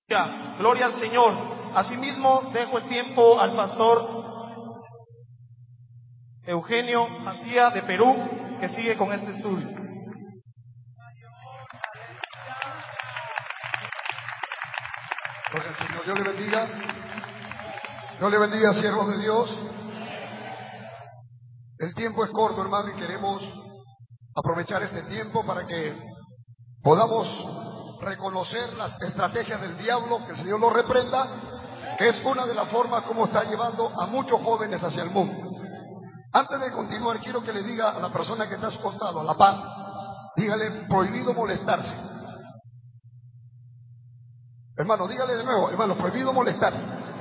Gloria al Señor. Asimismo, dejo el tiempo al pastor Eugenio Macía de Perú, que sigue con este estudio. Gloria al Señor. Dios le bendiga. Dios le bendiga, siervos de Dios. El tiempo es corto, hermano, y queremos aprovechar este tiempo para que podamos reconocer las estrategias del diablo, que el Señor lo reprenda, que es una de las formas como está llevando a muchos jóvenes hacia el mundo. Antes de continuar, quiero que le diga a la persona que está a su costado, a la paz, dígale: prohibido molestarse. Hermano, dígale de nuevo: hermano, prohibido molestarse.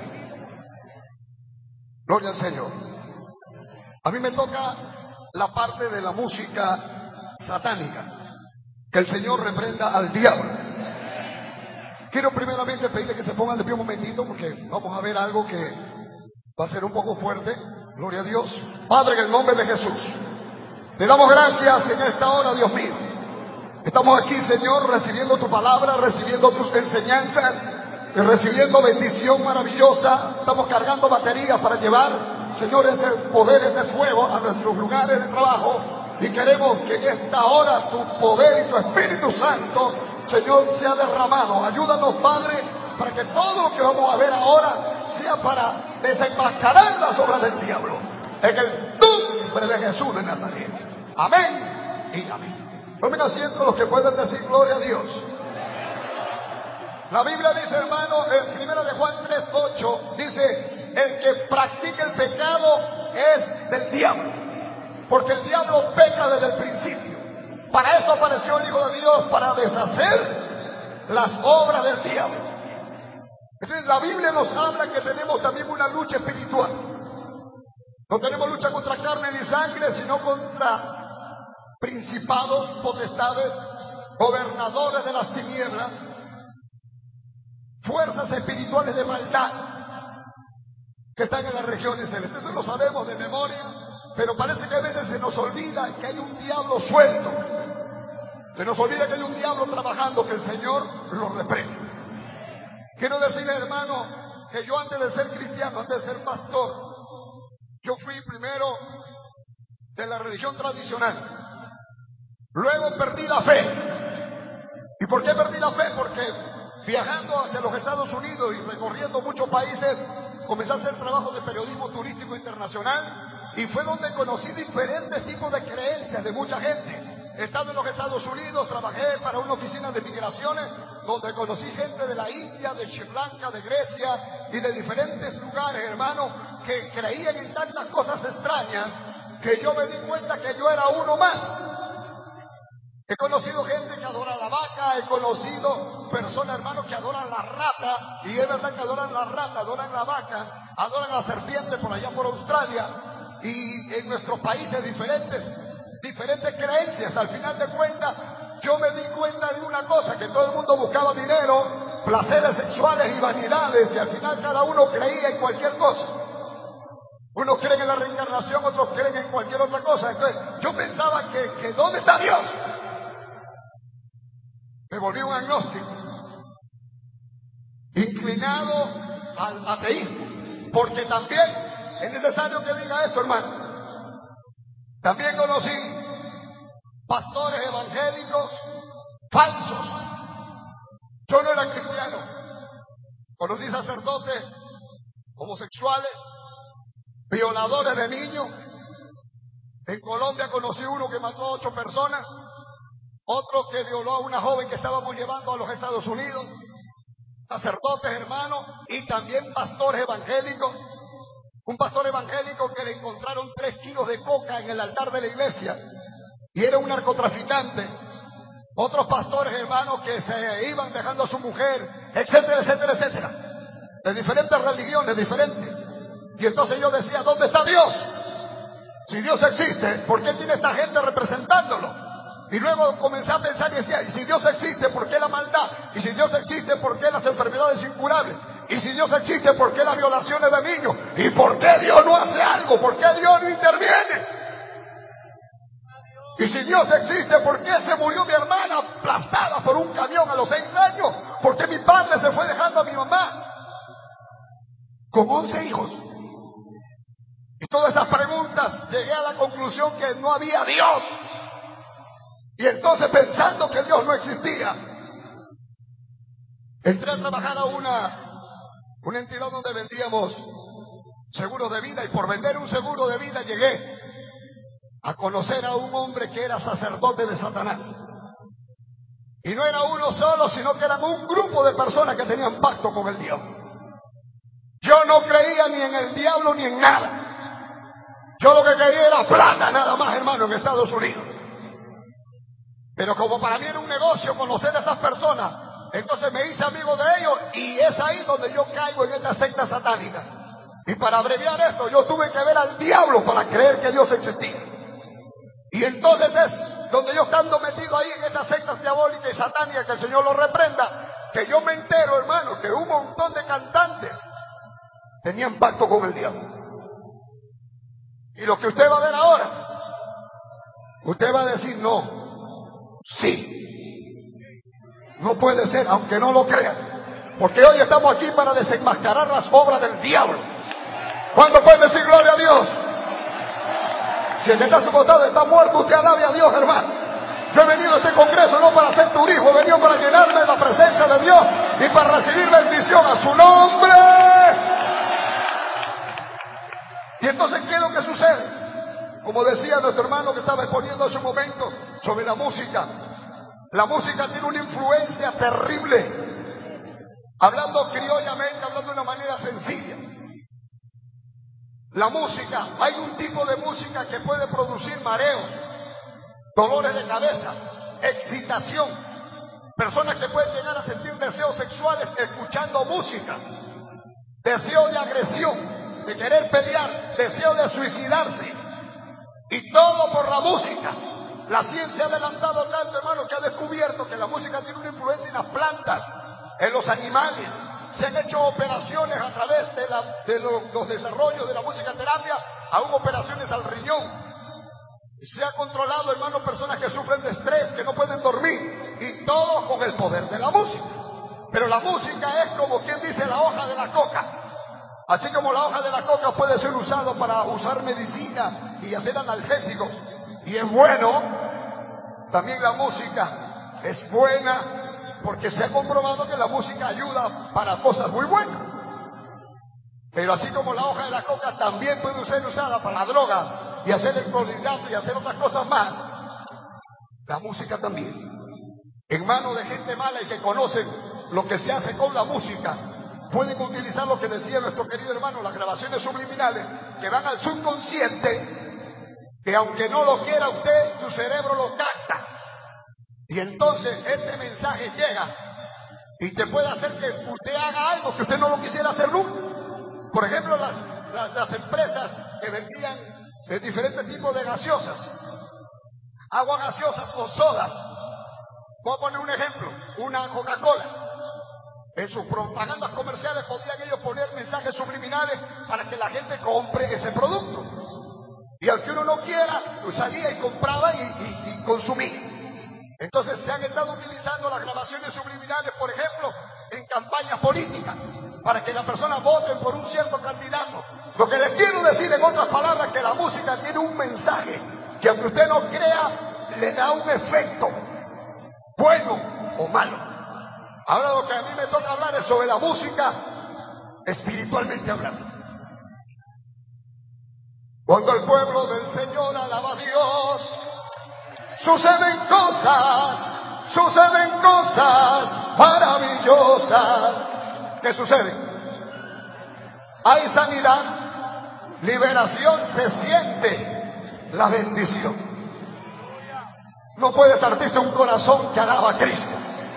Gloria al Señor. A mí me toca la parte de la música satánica. Que el Señor reprenda al diablo. Quiero primeramente pedirle que se pongan de pie un momentito, porque vamos a ver algo que va a ser un poco fuerte. Gloria a Dios. Padre, en el nombre de Jesús, te damos gracias en esta hora, Dios mío. Estamos aquí, Señor, recibiendo tu palabra, recibiendo tus enseñanzas, y recibiendo bendición maravillosa. Estamos cargando baterías para llevar, Señor, ese poder, ese fuego a nuestros lugares de trabajo. Y queremos que en esta hora tu poder y tu Espíritu Santo, Señor, sea derramado. Ayúdanos, Padre, para que todo lo que vamos a ver ahora sea para desenmascarar las obras del diablo. En el nombre de Jesús de Nazaret. Amén y amén. Tomen asiento los que pueden decir gloria a Dios. La Biblia dice, hermano, en 1 de Juan 3:8, dice: el que practica el pecado es del diablo, porque el diablo peca desde el principio. Para eso apareció el Hijo de Dios, para deshacer las obras del diablo. Entonces la Biblia nos habla que tenemos también una lucha espiritual. No tenemos lucha contra carne ni sangre, sino contra principados, potestades, gobernadores de las tinieblas, fuerzas espirituales de maldad que están en las regiones celestes. Eso lo sabemos de memoria, pero parece que a veces se nos olvida que hay un diablo suelto. Se nos olvida que hay un diablo trabajando, que el Señor lo reprende. Quiero decirle, hermano, que yo antes de ser cristiano, antes de ser pastor, yo fui primero de la religión tradicional. Luego perdí la fe. ¿Y por qué perdí la fe? Porque viajando hacia los Estados Unidos y recorriendo muchos países, comencé a hacer trabajo de periodismo turístico internacional, y fue donde conocí diferentes tipos de creencias de mucha gente. Estando en los Estados Unidos, trabajé para una oficina de migraciones, donde conocí gente de la India, de Sri Lanka, de Grecia y de diferentes lugares, hermano, que creían en tantas cosas extrañas que yo me di cuenta que yo era uno más. He conocido gente que adora la vaca, he conocido personas, hermanos, que adoran la rata, y es verdad que adoran la rata, adoran la vaca, adoran la serpiente por allá por Australia, y en nuestros países diferentes creencias. Al final de cuentas, yo me di cuenta de una cosa: que todo el mundo buscaba dinero, placeres sexuales y vanidades, y al final cada uno creía en cualquier cosa. Unos creen en la reencarnación, otros creen en cualquier otra cosa. Entonces yo pensaba que ¿dónde está Dios? Me volví un agnóstico, inclinado al ateísmo, porque también es necesario que diga esto, hermano. También conocí pastores evangélicos falsos. Yo no era cristiano. Conocí sacerdotes homosexuales, violadores de niños. En Colombia conocí uno que mató a 8 personas, otro que violó a una joven que estábamos llevando a los Estados Unidos. Sacerdotes, hermanos, y también pastores evangélicos. Un pastor evangélico que le encontraron 3 kilos de coca en el altar de la iglesia, y era un narcotraficante. Otros pastores, hermanos, que se iban dejando a su mujer, etcétera, etcétera, etcétera, de diferentes religiones, diferentes. Y entonces yo decía: ¿dónde está Dios? Si Dios existe, ¿por qué tiene esta gente representándolo? Y luego comencé a pensar y decía: ¿y si Dios existe, por qué la maldad? ¿Y si Dios existe, por qué las enfermedades incurables? ¿Y si Dios existe, por qué las violaciones de niños? ¿Y por qué Dios no hace algo? ¿Por qué Dios no interviene? Y si Dios existe, ¿por qué se murió mi hermana aplastada por un camión a los 6 años? ¿Por qué mi padre se fue dejando a con 11 hijos. Y todas esas preguntas llegué a la conclusión que no había Dios. Y entonces, pensando que Dios no existía, entré a trabajar a una entidad donde vendíamos seguros de vida, y por vender un seguro de vida llegué a conocer a un hombre que era sacerdote de Satanás. Y no era uno solo, sino que eran un grupo de personas que tenían pacto con el diablo. Yo no creía ni en el diablo ni en nada. Yo lo que quería era plata, nada más, hermano, en Estados Unidos. Pero como para mí era un negocio conocer a esas personas, entonces me hice amigo de ellos, y es ahí donde yo caigo en esta secta satánica. Y para abreviar esto, yo tuve que ver al diablo para creer que Dios existía. Y entonces es donde yo, estando metido ahí en estas sectas diabólicas y satánicas, que el Señor lo reprenda, que yo me entero, hermano, que un montón de cantantes tenían pacto con el diablo. Y lo que usted va a ver ahora, usted va a decir no, sí, no puede ser, aunque no lo crea, porque hoy estamos aquí para desenmascarar las obras del diablo. ¿Cuándo puede decir gloria a Dios? Si el que está a su costado está muerto, usted alabe a Dios, hermano. Yo he venido a este congreso no para ser turismo, he venido para llenarme de la presencia de Dios y para recibir bendición a su nombre. Y entonces, ¿qué es lo que sucede? Como decía nuestro hermano que estaba exponiendo hace un momento sobre la música. La música tiene una influencia terrible. Hablando criollamente, hablando de una manera sencilla. La música, hay un tipo de música que puede producir mareos, dolores de cabeza, excitación. Personas que pueden llegar a sentir deseos sexuales escuchando música. Deseo de agresión, de querer pelear, deseo de suicidarse. Y todo por la música. La ciencia ha adelantado tanto, hermano, que ha descubierto que la música tiene una influencia en las plantas, en los animales. Se han hecho operaciones a través de los desarrollos de la musicoterapia, aún operaciones al riñón. Se ha controlado, hermano, personas que sufren de estrés, que no pueden dormir, y todo con el poder de la música. Pero la música es como quien dice la hoja de la coca. Así como la hoja de la coca puede ser usado para usar medicina y hacer analgésicos, y es bueno, también la música es buena, porque se ha comprobado que la música ayuda para cosas muy buenas. Pero así como la hoja de la coca también puede ser usada para la droga y hacer el clorhidrato y hacer otras cosas más, la música también. En manos de gente mala y que conocen lo que se hace con la música, pueden utilizar lo que decía nuestro querido hermano, las grabaciones subliminales que van al subconsciente, que aunque no lo quiera usted, su cerebro lo capta. Y entonces este mensaje llega y te puede hacer que usted haga algo que usted no lo quisiera hacer nunca. Por ejemplo, las empresas que vendían diferentes tipos de gaseosas, agua gaseosa o sodas. Voy a poner un ejemplo, una Coca-Cola. En sus propagandas comerciales podían ellos poner mensajes subliminales para que la gente compre ese producto. Y al que uno no quiera, pues salía y compraba y consumía. Entonces se han estado utilizando las grabaciones subliminales, por ejemplo, en campañas políticas, para que las personas voten por un cierto candidato. Lo que les quiero decir en otras palabras, que la música tiene un mensaje que aunque usted no crea, le da un efecto, bueno o malo. Ahora lo que a mí me toca hablar es sobre la música espiritualmente hablando. Cuando el pueblo del Señor alaba a Dios, suceden cosas maravillosas. ¿Qué sucede? Hay sanidad, liberación, se siente la bendición. No puede salirse un corazón que alaba a Cristo.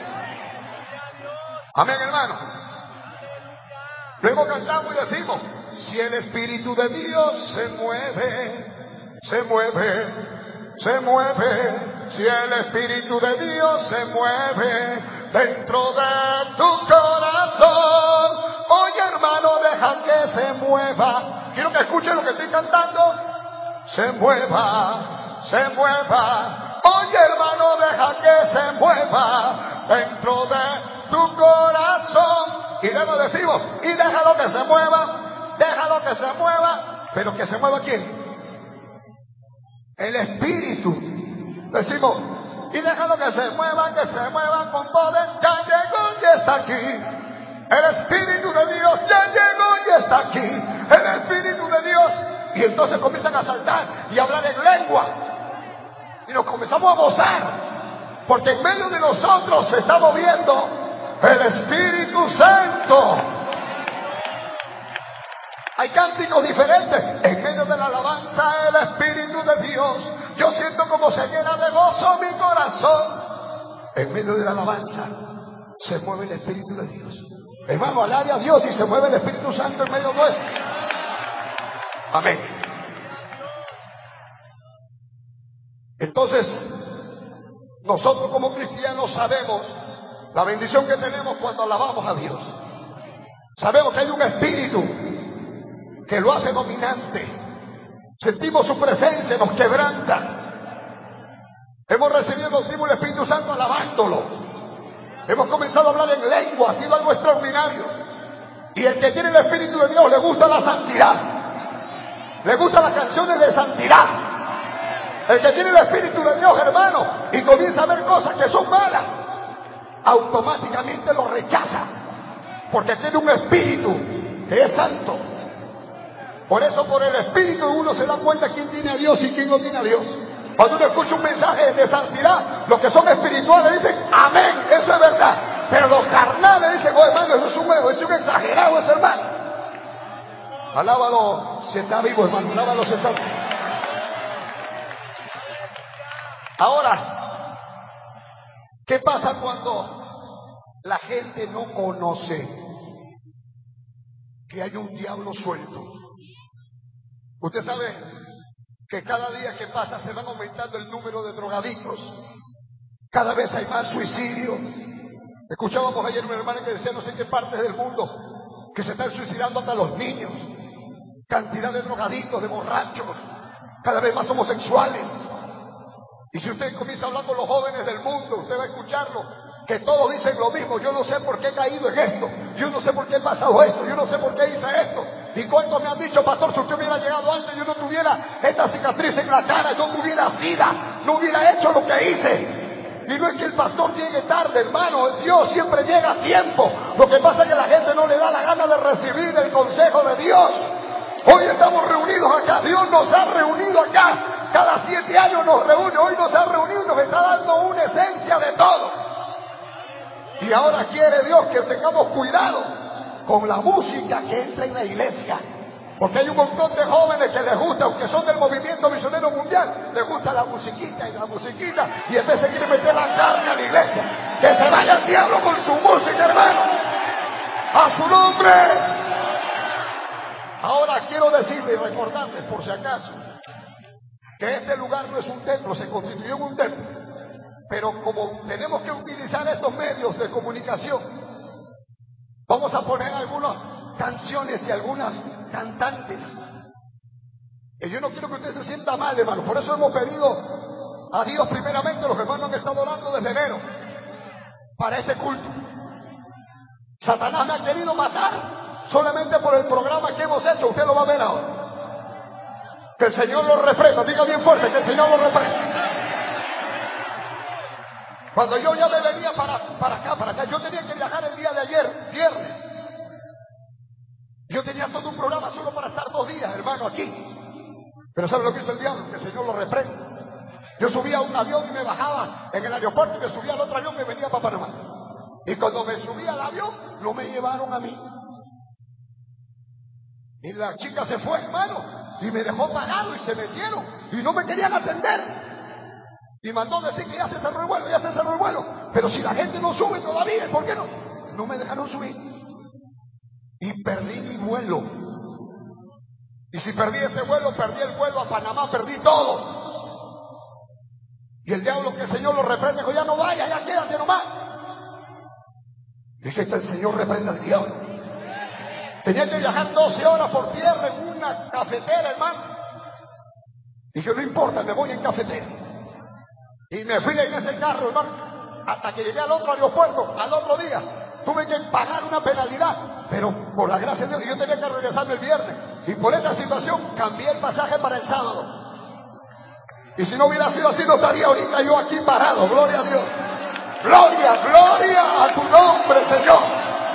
Amén, hermano. Luego cantamos y decimos: si el Espíritu de Dios se mueve, se mueve, se mueve. Si el Espíritu de Dios se mueve dentro de tu corazón, oye, hermano, deja que se mueva. Quiero que escuchen lo que estoy cantando. Se mueva, se mueva. Oye, hermano, deja que se mueva dentro de tu corazón. Y luego decimos: y déjalo que se mueva déjalo que se mueva, pero que se mueva ¿quién? El Espíritu. Decimos, y déjalo que se mueva con poder. Ya llegó y está aquí. El Espíritu de Dios ya llegó y está aquí. El Espíritu de Dios. Y entonces comienzan a saltar y a hablar en lengua. Y nos comenzamos a gozar. Porque en medio de nosotros se está moviendo el Espíritu Santo. Hay cánticos diferentes. En medio de la alabanza, el Espíritu de Dios. Yo siento como se llena de gozo mi corazón. En medio de la alabanza, se mueve el Espíritu de Dios. Hermano, alabe a Dios y se mueve el Espíritu Santo en medio nuestro. Amén. Entonces, nosotros como cristianos sabemos la bendición que tenemos cuando alabamos a Dios. Sabemos que hay un Espíritu que lo hace dominante. Sentimos su presencia, nos quebranta. Hemos recibido el bautismo del Espíritu Santo alabándolo. Hemos comenzado a hablar en lengua, ha sido algo extraordinario. Y el que tiene el Espíritu de Dios le gusta la santidad. Le gustan las canciones de santidad. El que tiene el Espíritu de Dios, hermano, y comienza a ver cosas que son malas, automáticamente lo rechaza. Porque tiene un Espíritu que es santo. Por eso, por el Espíritu uno se da cuenta quién tiene a Dios y quién no tiene a Dios. Cuando uno escucha un mensaje de santidad, los que son espirituales dicen, amén, eso es verdad. Pero los carnales dicen, oh hermano, eso es un exagerado ese hermano. Alábalo si está vivo, hermano, alábalo si está vivo. Ahora, ¿qué pasa cuando la gente no conoce que hay un diablo suelto? Usted sabe que cada día que pasa se van aumentando el número de drogadictos. Cada vez hay más suicidios. Escuchábamos ayer una hermana que decía no sé qué partes del mundo que se están suicidando hasta los niños. Cantidad de drogadictos, de borrachos, cada vez más homosexuales. Y si usted comienza a hablar con los jóvenes del mundo, usted va a escucharlo, que todos dicen lo mismo. Yo no sé por qué he caído en esto, yo no sé por qué he pasado esto, yo no sé por qué hice esto. Y cuántos me han dicho, pastor, si usted hubiera llegado antes, yo no tuviera esta cicatriz en la cara, yo no hubiera sida, no hubiera hecho lo que hice. Y no es que el pastor llegue tarde, hermano, Dios siempre llega a tiempo. Lo que pasa es que la gente no le da la gana de recibir el consejo de Dios. Hoy estamos reunidos acá, Dios nos ha reunido acá, cada 7 años nos reúne, hoy nos ha reunido y nos está dando una esencia de todo. Y ahora quiere Dios que tengamos cuidado con la música que entra en la iglesia. Porque hay un montón de jóvenes que les gusta, aunque son del movimiento misionero mundial, les gusta la musiquita y en vez se quiere meter la carne a la iglesia. Que se vaya el diablo con su música, hermano. ¡A su nombre! Ahora quiero decirle y recordarles, por si acaso, que este lugar no es un templo, se constituyó en un templo. Pero como tenemos que utilizar estos medios de comunicación, vamos a poner algunas canciones y algunas cantantes. Y yo no quiero que usted se sienta mal, hermano. Por eso hemos pedido a Dios primeramente, los hermanos han estado orando desde enero para este culto. Satanás me ha querido matar solamente por el programa que hemos hecho. Usted lo va a ver ahora. Que el Señor lo reprenda. Diga bien fuerte, que el Señor lo reprenda. Cuando yo ya me venía para acá, yo tenía que viajar el día de ayer, viernes. Yo tenía todo un programa solo para estar 2 días, hermano, aquí. Pero ¿sabe lo que hizo el diablo? Que el Señor lo reprenda. Yo subía a un avión y me bajaba en el aeropuerto y me subía al otro avión que venía para Panamá. Y cuando me subí al avión, no me llevaron a mí. Y la chica se fue, hermano, y me dejó parado y se metieron. Y no me querían atender. Y mandó decir que ya se cerró el vuelo, ya se cerró el vuelo. Pero si la gente no sube todavía, ¿por qué no? No me dejaron subir. Y perdí mi vuelo. Y si perdí ese vuelo, perdí el vuelo a Panamá, perdí todo. Y el diablo, que el Señor lo reprende, dijo, ya no vaya, ya quédate nomás. Dije que el Señor reprenda al diablo. Tenía que viajar 12 horas por tierra en una cafetera, hermano. Dije, no importa, me voy en cafetera. Y me fui en ese carro, hermano, hasta que llegué al otro aeropuerto, al otro día. tuve que pagar una penalidad, pero por la gracia de Dios yo tenía que regresarme el viernes, y por esta situación cambié el pasaje para el sábado. Y si no hubiera sido así, no estaría ahorita yo aquí parado. Gloria a Dios. Gloria, gloria a tu nombre, Señor.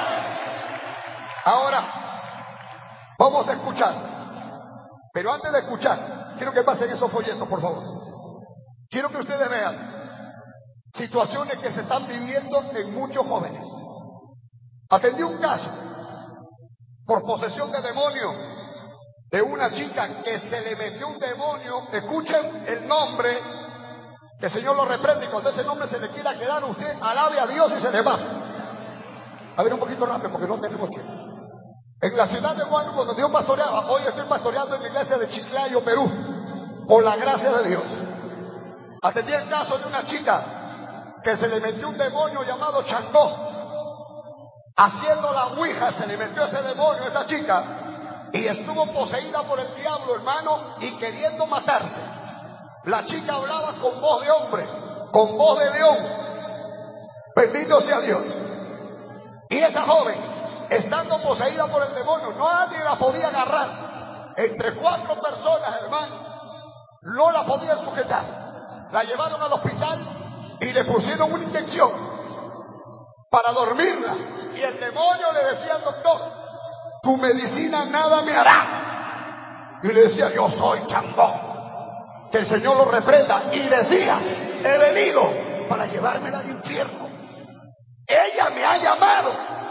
Ahora vamos a escuchar, pero antes de escuchar quiero que pasen esos folletos, por favor. Quiero que ustedes vean situaciones que se están viviendo en muchos jóvenes. Atendí un caso por posesión de demonio de una chica que se le metió un demonio. Escuchen el nombre, que el Señor lo reprende, y cuando ese nombre se le quiera quedar, usted alabe a Dios y se le va. A ver, un poquito rápido porque no tenemos tiempo. En la ciudad de Guanajuato, donde Dios pastoreaba, hoy estoy pastoreando en la iglesia de Chiclayo, Perú, por la gracia de Dios. Atendí el caso de una chica que se le metió un demonio llamado Changó. Haciendo la ouija se le metió ese demonio a esa chica y estuvo poseída por el diablo, hermano, y queriendo matarse. La chica hablaba con voz de hombre, con voz de león. Bendito sea Dios. Y esa joven, estando poseída por el demonio, nadie la podía agarrar. Entre 4 personas, hermano, no la podían sujetar. La llevaron al hospital y le pusieron una inyección para dormirla. Y el demonio le decía al doctor: tu medicina nada me hará. Y le decía: yo soy Changó, que el Señor lo reprenda. Y decía: he venido para llevármela al infierno. Ella me ha llamado.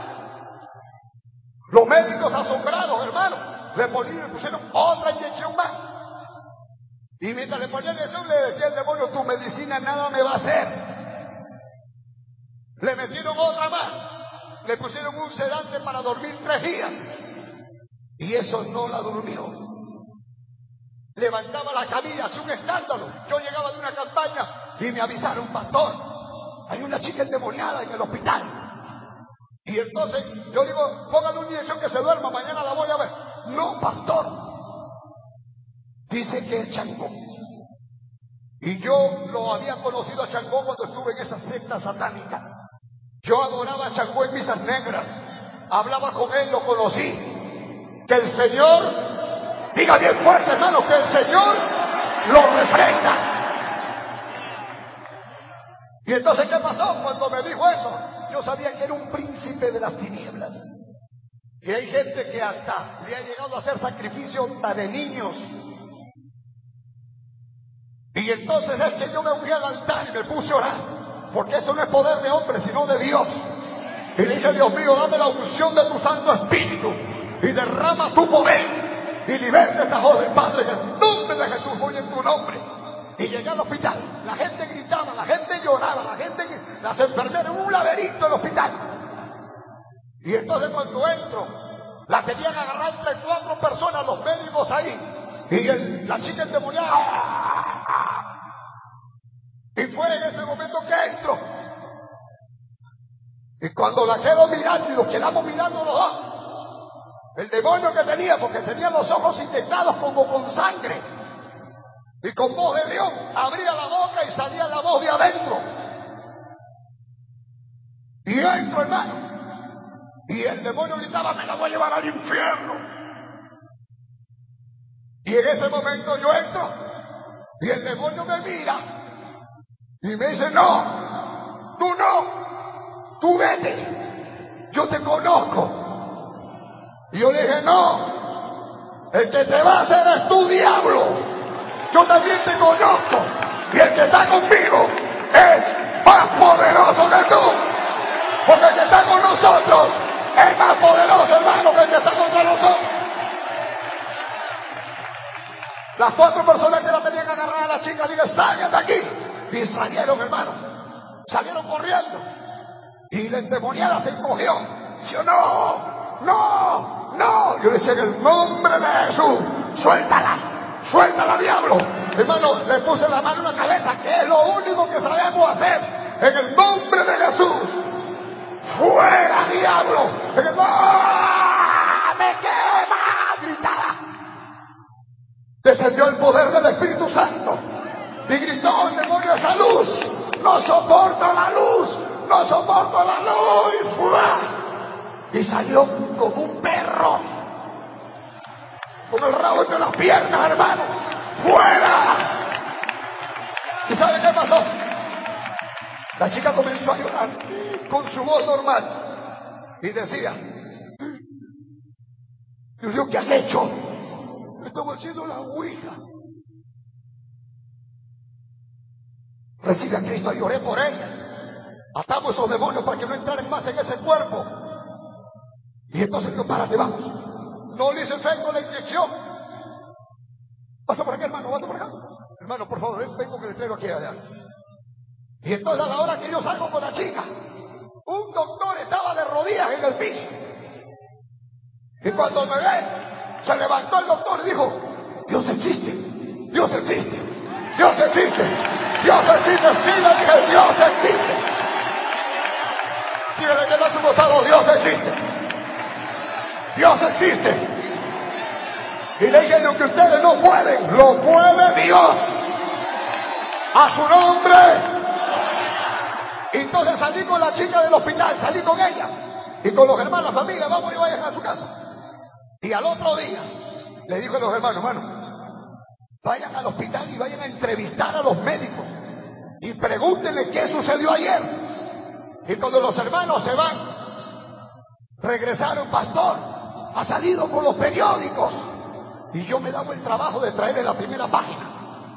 Los médicos asombrados, hermano, le pusieron otra inyección más. Y mientras le ponían eso, le decía el demonio: tu medicina nada me va a hacer. Le metieron otra más. Le pusieron un sedante para dormir 3 días. Y eso no la durmió. Levantaba la camilla, hacía un escándalo. Yo llegaba de una campaña y me avisaron: pastor, hay una chica endemoniada en el hospital. Y entonces yo digo: póngale una inyección que se duerma, mañana la voy a ver. No, pastor, dice que es Changó. Y yo lo había conocido a Changó cuando estuve en esa secta satánica. Yo adoraba a Changó en misas negras, hablaba con él, lo conocí. Que el Señor, diga bien fuerte, hermano, que el Señor lo reprenda. Y entonces, ¿qué pasó? Cuando me dijo eso, yo sabía que era un príncipe de las tinieblas. Y hay gente que hasta le ha llegado a hacer sacrificios de niños. Y entonces es que yo me fui al altar y me puse a orar, porque eso no es poder de hombre, sino de Dios. Y le dije: Dios mío, dame la unción de tu Santo Espíritu y derrama tu poder y liberta a esta joven, Padre, en el nombre de Jesús, hoy en tu nombre. Y llegué al hospital, la gente gritaba, la gente lloraba, las enfermeras, un laberinto en el hospital. Y entonces cuando entro, la tenían agarrada entre 4 personas, los médicos ahí, y la chica endemoniada. Y fue en ese momento que entro. Y cuando la quedo mirando, y nos quedamos mirando los dos, el demonio que tenía, porque tenía los ojos inyectados como con sangre, y con voz de león, abría la boca y salía la voz de adentro. Y entro, hermano, y el demonio gritaba: me la voy a llevar al infierno. Y en ese momento yo entro, y el demonio me mira y me dice: no, tú vete, yo te conozco. Y yo le dije: no, el que te va a hacer es tu diablo. Yo también te conozco, y el que está conmigo es más poderoso que tú, porque el que está con nosotros es más poderoso, hermano, que el que está contra nosotros. Las 4 personas que la tenían agarrada a la chica, dije: salgan de aquí. Y salieron, hermano, salieron corriendo. Y la endemoniada se encogió. Yo: no. Yo decía: en el nombre de Jesús, suéltala, diablo. Hermano, le puse la mano en la cabeza, que es lo único que sabemos hacer. En el nombre de Jesús, fuera, diablo. Me quema, gritaba. Descendió el poder del Espíritu Santo y gritó el demonio: esa luz, no soporto la luz, no no soporto la luz, y ¡fua! Y salió como un perro, con el rabo entre las piernas, hermano. ¡Fuera! ¿Y sabe qué pasó? La chica comenzó a llorar con su voz normal y decía: Dios mío, ¿qué has hecho? Estamos haciendo la ouija. Recibe a Cristo y oré por ella. Atamos esos demonios para que no entraran más en ese cuerpo. Y entonces, no, párate, vamos. No le hice efecto la inyección. Pasa por acá, hermano, pasa por acá. Hermano, por favor, vengo que le traigo aquí allá. Y entonces, a la hora que yo salgo con la chica, un doctor estaba de rodillas en el piso. Y cuando me ve, se levantó el doctor y dijo: Dios existe, Dios existe, Dios existe, Dios existe. Sí, le dije: Dios existe. Dígale que está a su costado: Dios existe, Dios existe. Y le dije: lo que ustedes no pueden, lo puede Dios. A su nombre. Y entonces salí con la chica del hospital, salí con ella y con los hermanos, la familia, vamos y vayan a su casa. Y al otro día le dijo a los hermanos: vayan al hospital y vayan a entrevistar a los médicos y pregúntenle qué sucedió ayer. Y cuando los hermanos se van, regresaron: pastor, ha salido por los periódicos. Y yo me daba el trabajo de traerle la primera página.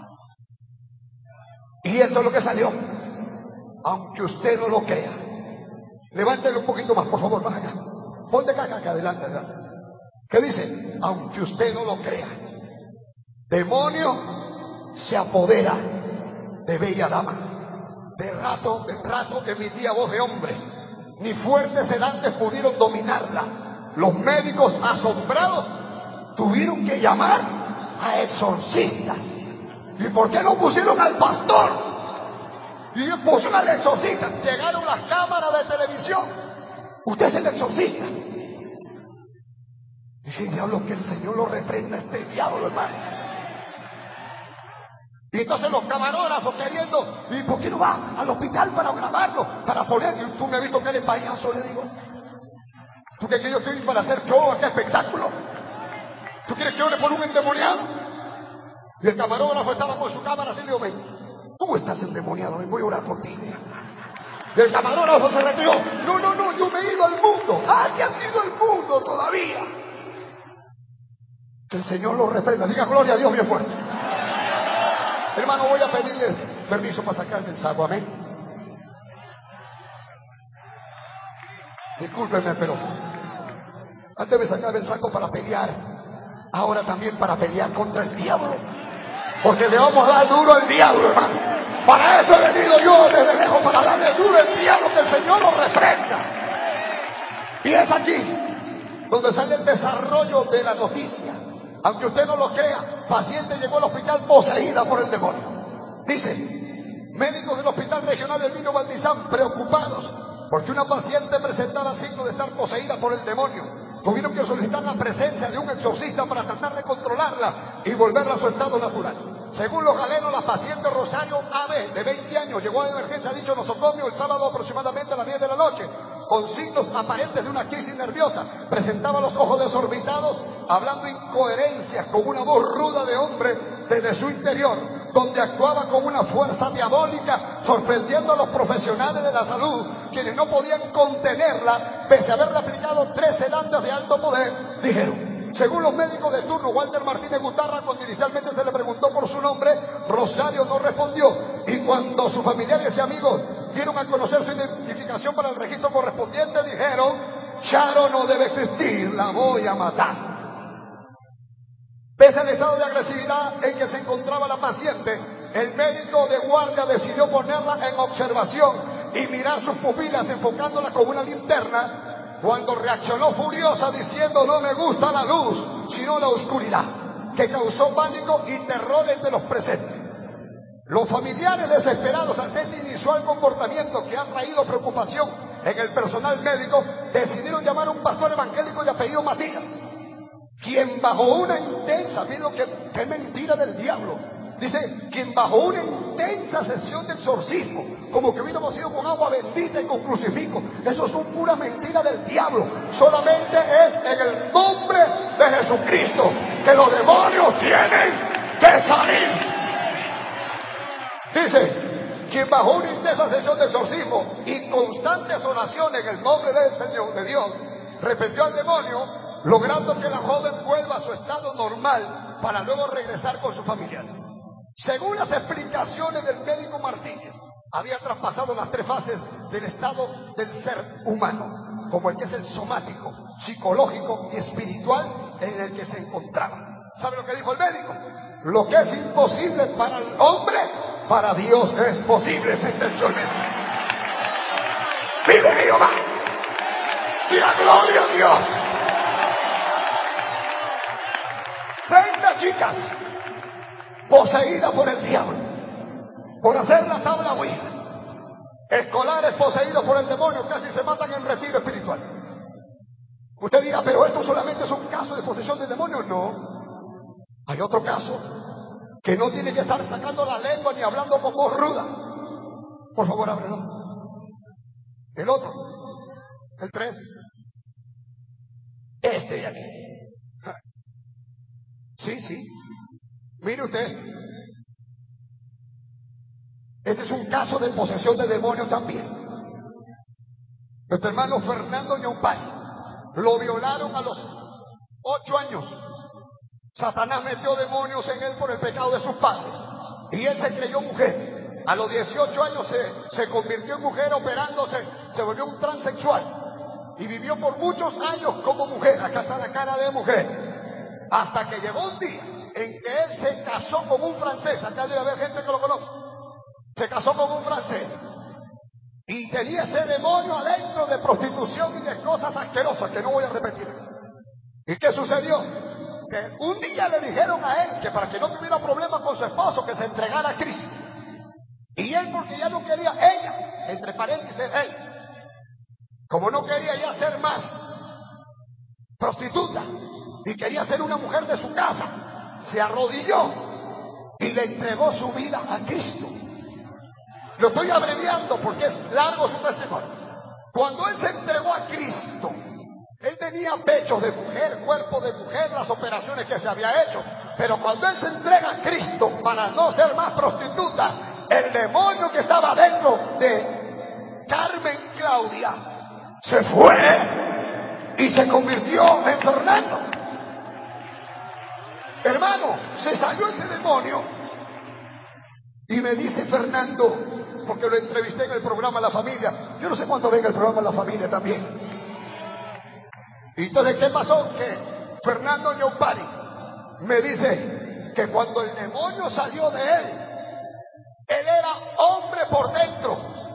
Y esto es lo que salió. Aunque usted no lo crea. Levántelo un poquito más, por favor, más acá. Ponte acá, adelante. ¿Qué dice? Aunque usted no lo crea, demonio se apodera de bella dama. De rato emitía voz de hombre. Ni fuertes sedantes pudieron dominarla. Los médicos, asombrados, tuvieron que llamar a exorcistas. ¿Y por qué no pusieron al pastor? Y pusieron al exorcista. Llegaron las cámaras de televisión. Usted es el exorcista. Dice: diablo, que el Señor lo reprenda a este diablo, hermano. Y entonces los camarógrafos queriendo: ¿y por qué no va al hospital para grabarlo? Para poner. Y tú me has visto que eres payaso, le digo. ¿Tú crees que yo estoy para hacer show, hacer espectáculo? ¿Tú quieres que yo le ponga un endemoniado? Y el camarógrafo estaba con su cámara así, le digo: ven, tú estás endemoniado, ven, voy a orar por ti. Y el camarógrafo se retiró: no, yo me he ido al mundo. ¿Qué has ido al mundo todavía? Que el Señor lo reprenda. Diga gloria a Dios bien fuerte. Hermano, voy a pedirle permiso para sacarme el saco, amén. Discúlpenme, pero antes de sacarme el saco para pelear, ahora también para pelear contra el diablo. Porque le vamos a dar duro al diablo, hermano. Para eso he venido yo desde lejos, para darle duro al diablo, que el Señor lo reprenda. Y es aquí donde sale el desarrollo de la noticia. Aunque usted no lo crea, paciente llegó al hospital poseída por el demonio. Dice: médicos del Hospital Regional del Vino Valdizán, preocupados porque una paciente presentaba signos de estar poseída por el demonio, tuvieron que solicitar la presencia de un exorcista para tratar de controlarla y volverla a su estado natural. Según los galenos, la paciente Rosario A.B., de 20 años, llegó a emergencia a dicho nosocomio el sábado aproximadamente a las 10 de la noche, con signos aparentes de una crisis nerviosa. Presentaba los ojos desorbitados, hablando incoherencias con una voz ruda de hombre desde su interior, donde actuaba con una fuerza diabólica, sorprendiendo a los profesionales de la salud, quienes no podían contenerla, pese a haberle aplicado 3 sedantes de alto poder. Dijeron: según los médicos de turno, Walter Martínez Gutarra, cuando inicialmente se le preguntó por su nombre, Rosario no respondió. Y cuando sus familiares y amigos dieron a conocer su identificación para el registro correspondiente, dijeron: Charo no debe existir, la voy a matar. Pese al estado de agresividad en que se encontraba la paciente, el médico de guardia decidió ponerla en observación y mirar sus pupilas, enfocándola con una linterna, cuando reaccionó furiosa diciendo: no me gusta la luz, sino la oscuridad, que causó pánico y terror entre los presentes. Los familiares, desesperados ante este inusual comportamiento que ha traído preocupación en el personal médico, decidieron llamar a un pastor evangélico de apellido Matías, quien bajo una intensa, miren que mentira del diablo, Dice, quien bajo una intensa sesión de exorcismo, como que hubiéramos sido con agua bendita y con crucifijo, eso es una pura mentira del diablo. Solamente es en el nombre de Jesucristo que los demonios tienen que salir. Dice, quien bajo una intensa sesión de exorcismo y constantes oraciones en el nombre del Señor, de Dios, reprendió al demonio, logrando que la joven vuelva a su estado normal para luego regresar con su familiar. Según las explicaciones del médico Martínez, había traspasado las 3 fases del estado del ser humano, como el que es el somático, psicológico y espiritual en el que se encontraba. ¿Sabe lo que dijo el médico? Lo que es imposible para el hombre, para Dios es posible, sentenció el médico. ¡Vive Jehová! ¡Y la gloria a Dios! 30 chicas poseídas por el diablo, por hacer la tabla Ouija. Escolares poseídos por el demonio, casi se matan en retiro espiritual. Usted dirá, pero esto solamente es un caso de posesión del demonio. No, hay otro caso que no tiene que estar sacando la lengua ni hablando con voz ruda. Por favor, ábrelo. El otro, el 3, este de aquí. Sí, mire usted, este es un caso de posesión de demonios también. Nuestro hermano Fernando Ñompay lo violaron a los 8 años. Satanás metió demonios en él por el pecado de sus padres y él se creyó mujer. A los 18 años se convirtió en mujer operándose, se volvió un transexual y vivió por muchos años como mujer. Acá está la cara de mujer. Hasta que llegó un día en que él se casó con un francés. Acá debe haber gente que lo conoce. Se casó con un francés y tenía ese demonio adentro de prostitución y de cosas asquerosas que no voy a repetir. ¿Y qué sucedió? Que un día le dijeron a él que para que no tuviera problemas con su esposo, que se entregara a Cristo. Y él, porque ya no quería, ella, entre paréntesis él, como no quería ya ser más prostituta y quería ser una mujer de su casa, se arrodilló y le entregó su vida a Cristo. Lo estoy abreviando porque es largo su testimonio. Cuando él se entregó a Cristo, él tenía pechos de mujer, cuerpo de mujer, las operaciones que se había hecho. Pero cuando él se entrega a Cristo para no ser más prostituta, el demonio que estaba dentro de Carmen Claudia se fue y se convirtió en Fernando. Hermano, se salió ese demonio y me dice Fernando, porque lo entrevisté en el programa La Familia. Yo no sé cuándo venga el programa La Familia también. Y entonces, ¿qué pasó? Que Fernando Ñompari me dice que cuando el demonio salió de él era hombre por dentro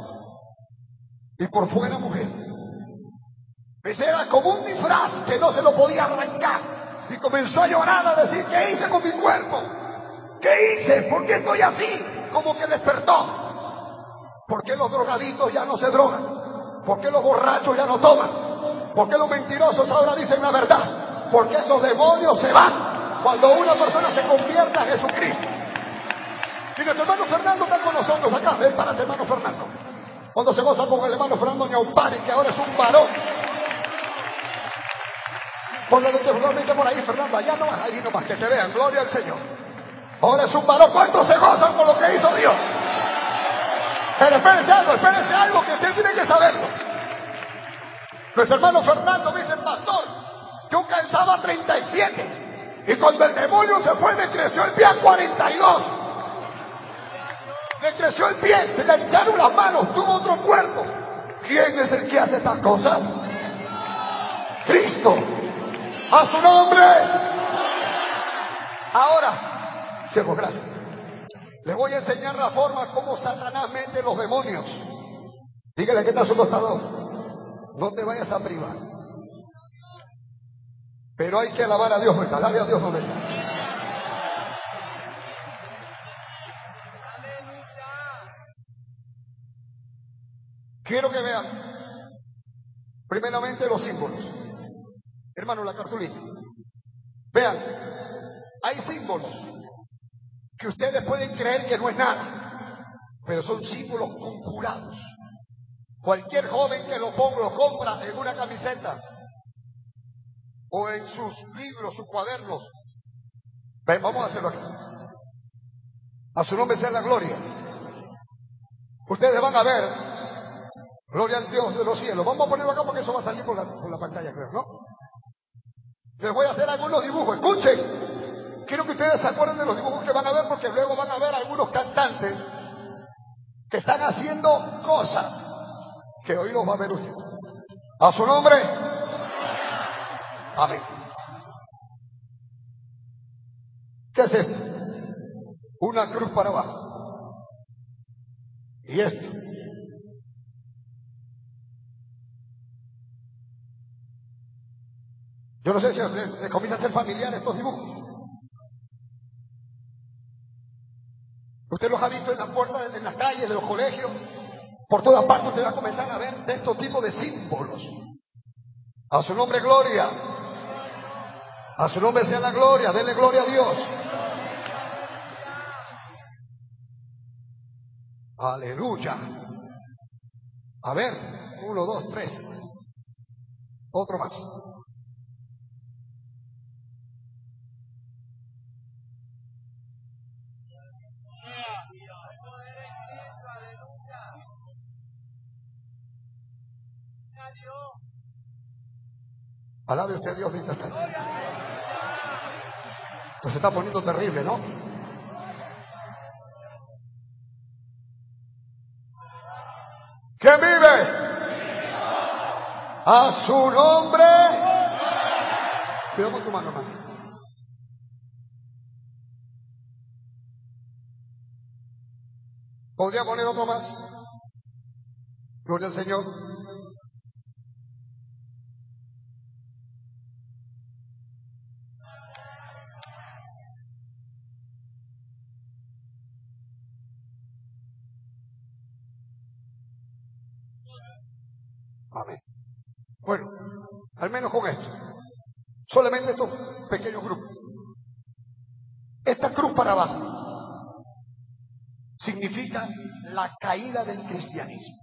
y por fuera mujer. Ese era como un disfraz que no se lo podía arrancar. Y comenzó a llorar, a decir, ¿qué hice con mi cuerpo? ¿Qué hice? ¿Por qué estoy así? Como que despertó. ¿Por qué los drogadictos ya no se drogan? ¿Por qué los borrachos ya no toman? ¿Por qué los mentirosos ahora dicen la verdad? Porque esos demonios se van cuando una persona se convierta en Jesucristo. Y nuestro hermano Fernando está con nosotros acá. Ven para hermano Fernando. Cuando se goza con el hermano Fernando Ñompari, que ahora es un varón. Ponle temporalmente por ahí, Fernando. Allá nomás, ahí nomás, que te vean. Gloria al Señor. Ahora es un varón. ¿Cuántos se gozan por lo que hizo Dios? Pero espérense algo que usted tiene que saberlo. Nuestro hermano Fernando dice, pastor, yo calzaba 37 y cuando el demonio se fue me creció el pie a 42. Le creció el pie, se le echaron las manos, tuvo otro cuerpo. ¿Quién es el que hace estas cosas? Cristo. A su nombre. Ahora, siervo, gracias. Le voy a enseñar la forma como Satanás mete los demonios. Dígale que está a su costado. No te vayas a privar. Pero hay que alabar a Dios, ¿verdad? Alabe a Dios donde está. Quiero que vean primeramente los símbolos. Hermano, la cartulina. Vean, hay símbolos que ustedes pueden creer que no es nada, pero son símbolos conjurados. Cualquier joven que lo compra en una camiseta o en sus libros, sus cuadernos. Ven, vamos a hacerlo aquí. A su nombre sea la gloria. Ustedes van a ver, gloria al Dios de los cielos. Vamos a ponerlo acá porque eso va a salir por la pantalla, creo, ¿no? Les voy a hacer algunos dibujos. Escuchen. Quiero que ustedes se acuerden de los dibujos que van a ver, porque luego van a ver algunos cantantes que están haciendo cosas que hoy los va a ver usted. A su nombre. Amén. ¿Qué es esto? Una cruz para abajo. Y esto. Yo no sé si les comienza a ser familiar estos dibujos. Usted los ha visto en las puertas, en las calles, de los colegios. Por todas partes usted va a comenzar a ver de estos tipos de símbolos. A su nombre, gloria. A su nombre sea la gloria. Denle gloria a Dios. Aleluya. A ver, 1, 2, 3. Otro más. Alabe usted a Dios mientras tanto. Pues se está poniendo terrible, ¿no? ¿Quién vive? A su nombre. Cuidado con tu mano, hermano. ¿Podría poner otro más? Gloria al Señor. Amén. Bueno, al menos con esto. Solamente estos pequeños grupos. Esta cruz para abajo significa la caída del cristianismo.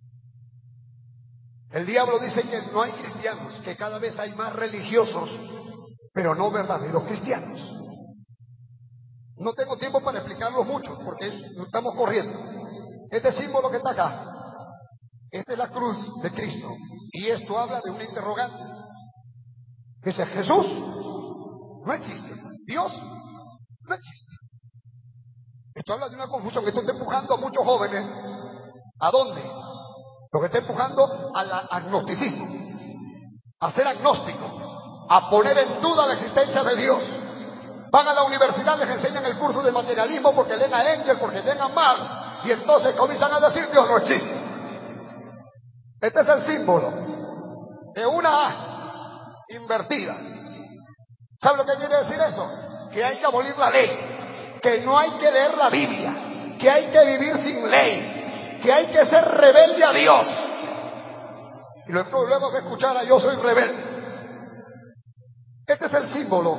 El diablo dice que no hay cristianos, que cada vez hay más religiosos, pero no verdaderos cristianos. No tengo tiempo para explicarlos mucho, porque estamos corriendo. Este símbolo que está acá, esta es la cruz de Cristo, y esto habla de un interrogante. Dice, Jesús no existe, Dios no existe. Esto habla de una confusión. Esto está empujando a muchos jóvenes. ¿A dónde? Lo que está empujando al agnosticismo, a ser agnóstico, a poner en duda la existencia de Dios. Van a la universidad, les enseñan el curso de materialismo porque leen a Engel, porque leen a Marx, y entonces comienzan a decir Dios no existe. Este es el símbolo de una A invertida. ¿Sabe lo que quiere decir eso? Que hay que abolir la ley, que no hay que leer la Biblia, que hay que vivir sin ley, que hay que ser rebelde a Dios. Y luego de escuchar a yo soy rebelde. Este es el símbolo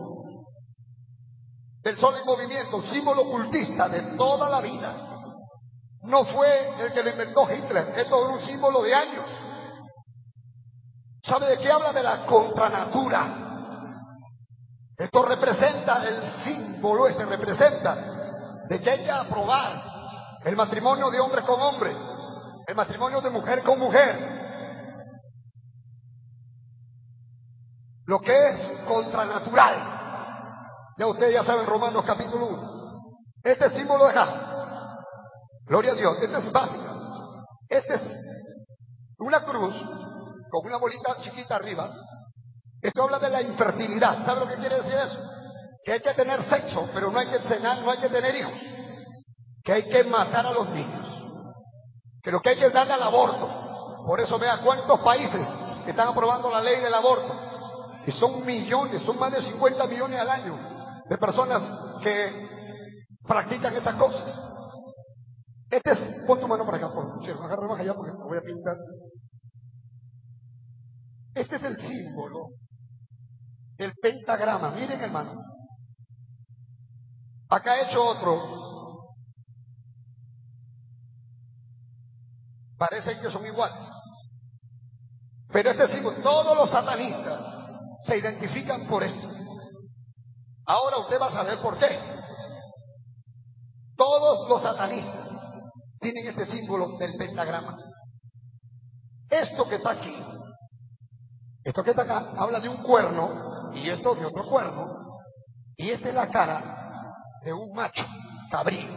del sol en movimiento, símbolo ocultista de toda la vida. No fue el que lo inventó Hitler, esto es un símbolo de años. ¿Sabe de qué habla? De la contranatura. Esto representa, el símbolo representa de que hay que aprobar el matrimonio de hombre con hombre, el matrimonio de mujer con mujer. Lo que es contranatural. Ya ustedes ya saben Romanos capítulo 1. Este símbolo de acá, gloria a Dios, este es básico. Este es una cruz con una bolita chiquita arriba. Esto habla de la infertilidad. ¿Sabe lo que quiere decir eso? Que hay que tener sexo, pero no hay que cenar, no hay que tener hijos. Que hay que matar a los niños. Que lo que hay que darle al aborto. Por eso vea cuántos países están aprobando la ley del aborto. Y son millones, son más de 50 millones al año de personas que practican esas cosas. Este es, pon tu mano para acá, por favor, agarra más allá porque me voy a pintar. Este es el símbolo del pentagrama. Miren, hermano, Acá he hecho otro. Parecen que son iguales. Pero este símbolo, todos los satanistas se identifican por esto. Ahora usted va a saber por qué. Todos los satanistas tienen este símbolo del pentagrama. Esto que está aquí, esto que está acá, habla de un cuerno y esto de otro cuerno. Y esta es la cara de un macho cabrío.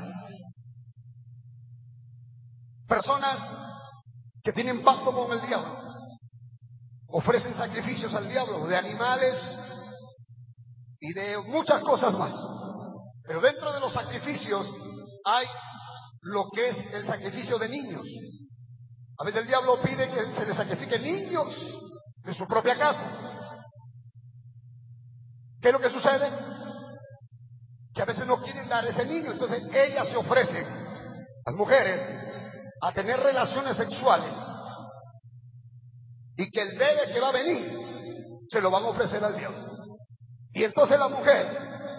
Personas que tienen pacto con el diablo ofrecen sacrificios al diablo de animales y de muchas cosas más. Pero dentro de los sacrificios hay lo que es el sacrificio de niños. A veces el diablo pide que se le sacrifiquen niños de su propia casa. ¿Qué es lo que sucede? Que a veces no quieren dar ese niño, entonces ellas se ofrecen, las mujeres, a tener relaciones sexuales y que el bebé que va a venir se lo van a ofrecer al diablo. Y entonces la mujer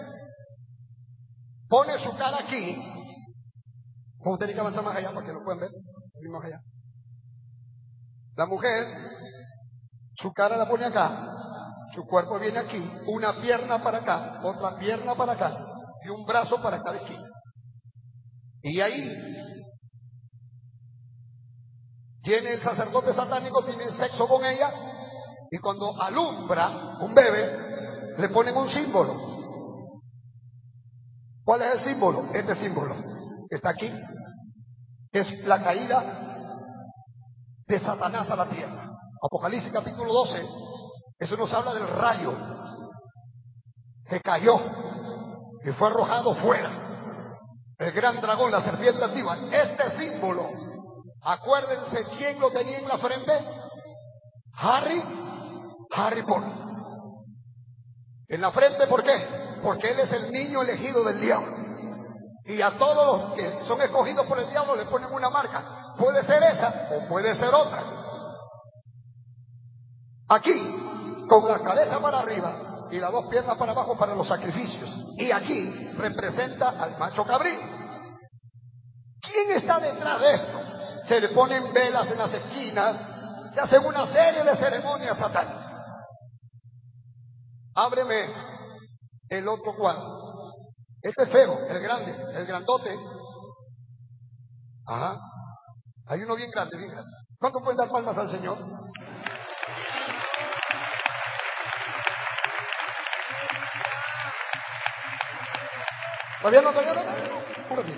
pone su cara aquí. Como tiene que avanzar más allá para que lo puedan ver, más allá. La mujer, su cara la pone acá, su cuerpo viene aquí, una pierna para acá, otra pierna para acá y un brazo para cada esquina. Y ahí viene el sacerdote satánico, tiene sexo con ella y cuando alumbra un bebé le ponen un símbolo. ¿Cuál es el símbolo? Este símbolo que está aquí es la caída de Satanás a la tierra. Apocalipsis capítulo 12, eso nos habla del rayo que cayó y fue arrojado fuera. El gran dragón, la serpiente antigua. Este símbolo, acuérdense quién lo tenía en la frente. Harry Potter. En la frente, ¿por qué? Porque él es el niño elegido del diablo. Y a todos los que son escogidos por el diablo le ponen una marca. Puede ser esa o puede ser otra. Aquí, con la cabeza para arriba y las dos piernas para abajo para los sacrificios. Y aquí representa al macho cabrío. ¿Quién está detrás de esto? Se le ponen velas en las esquinas, se hacen una serie de ceremonias satánicas. Ábreme el otro cuadro. Este es feo, el grande, el grandote. Ajá. Hay uno bien grande, bien grande. ¿Cuánto pueden dar palmas al Señor? ¿Todavía no? Por aquí.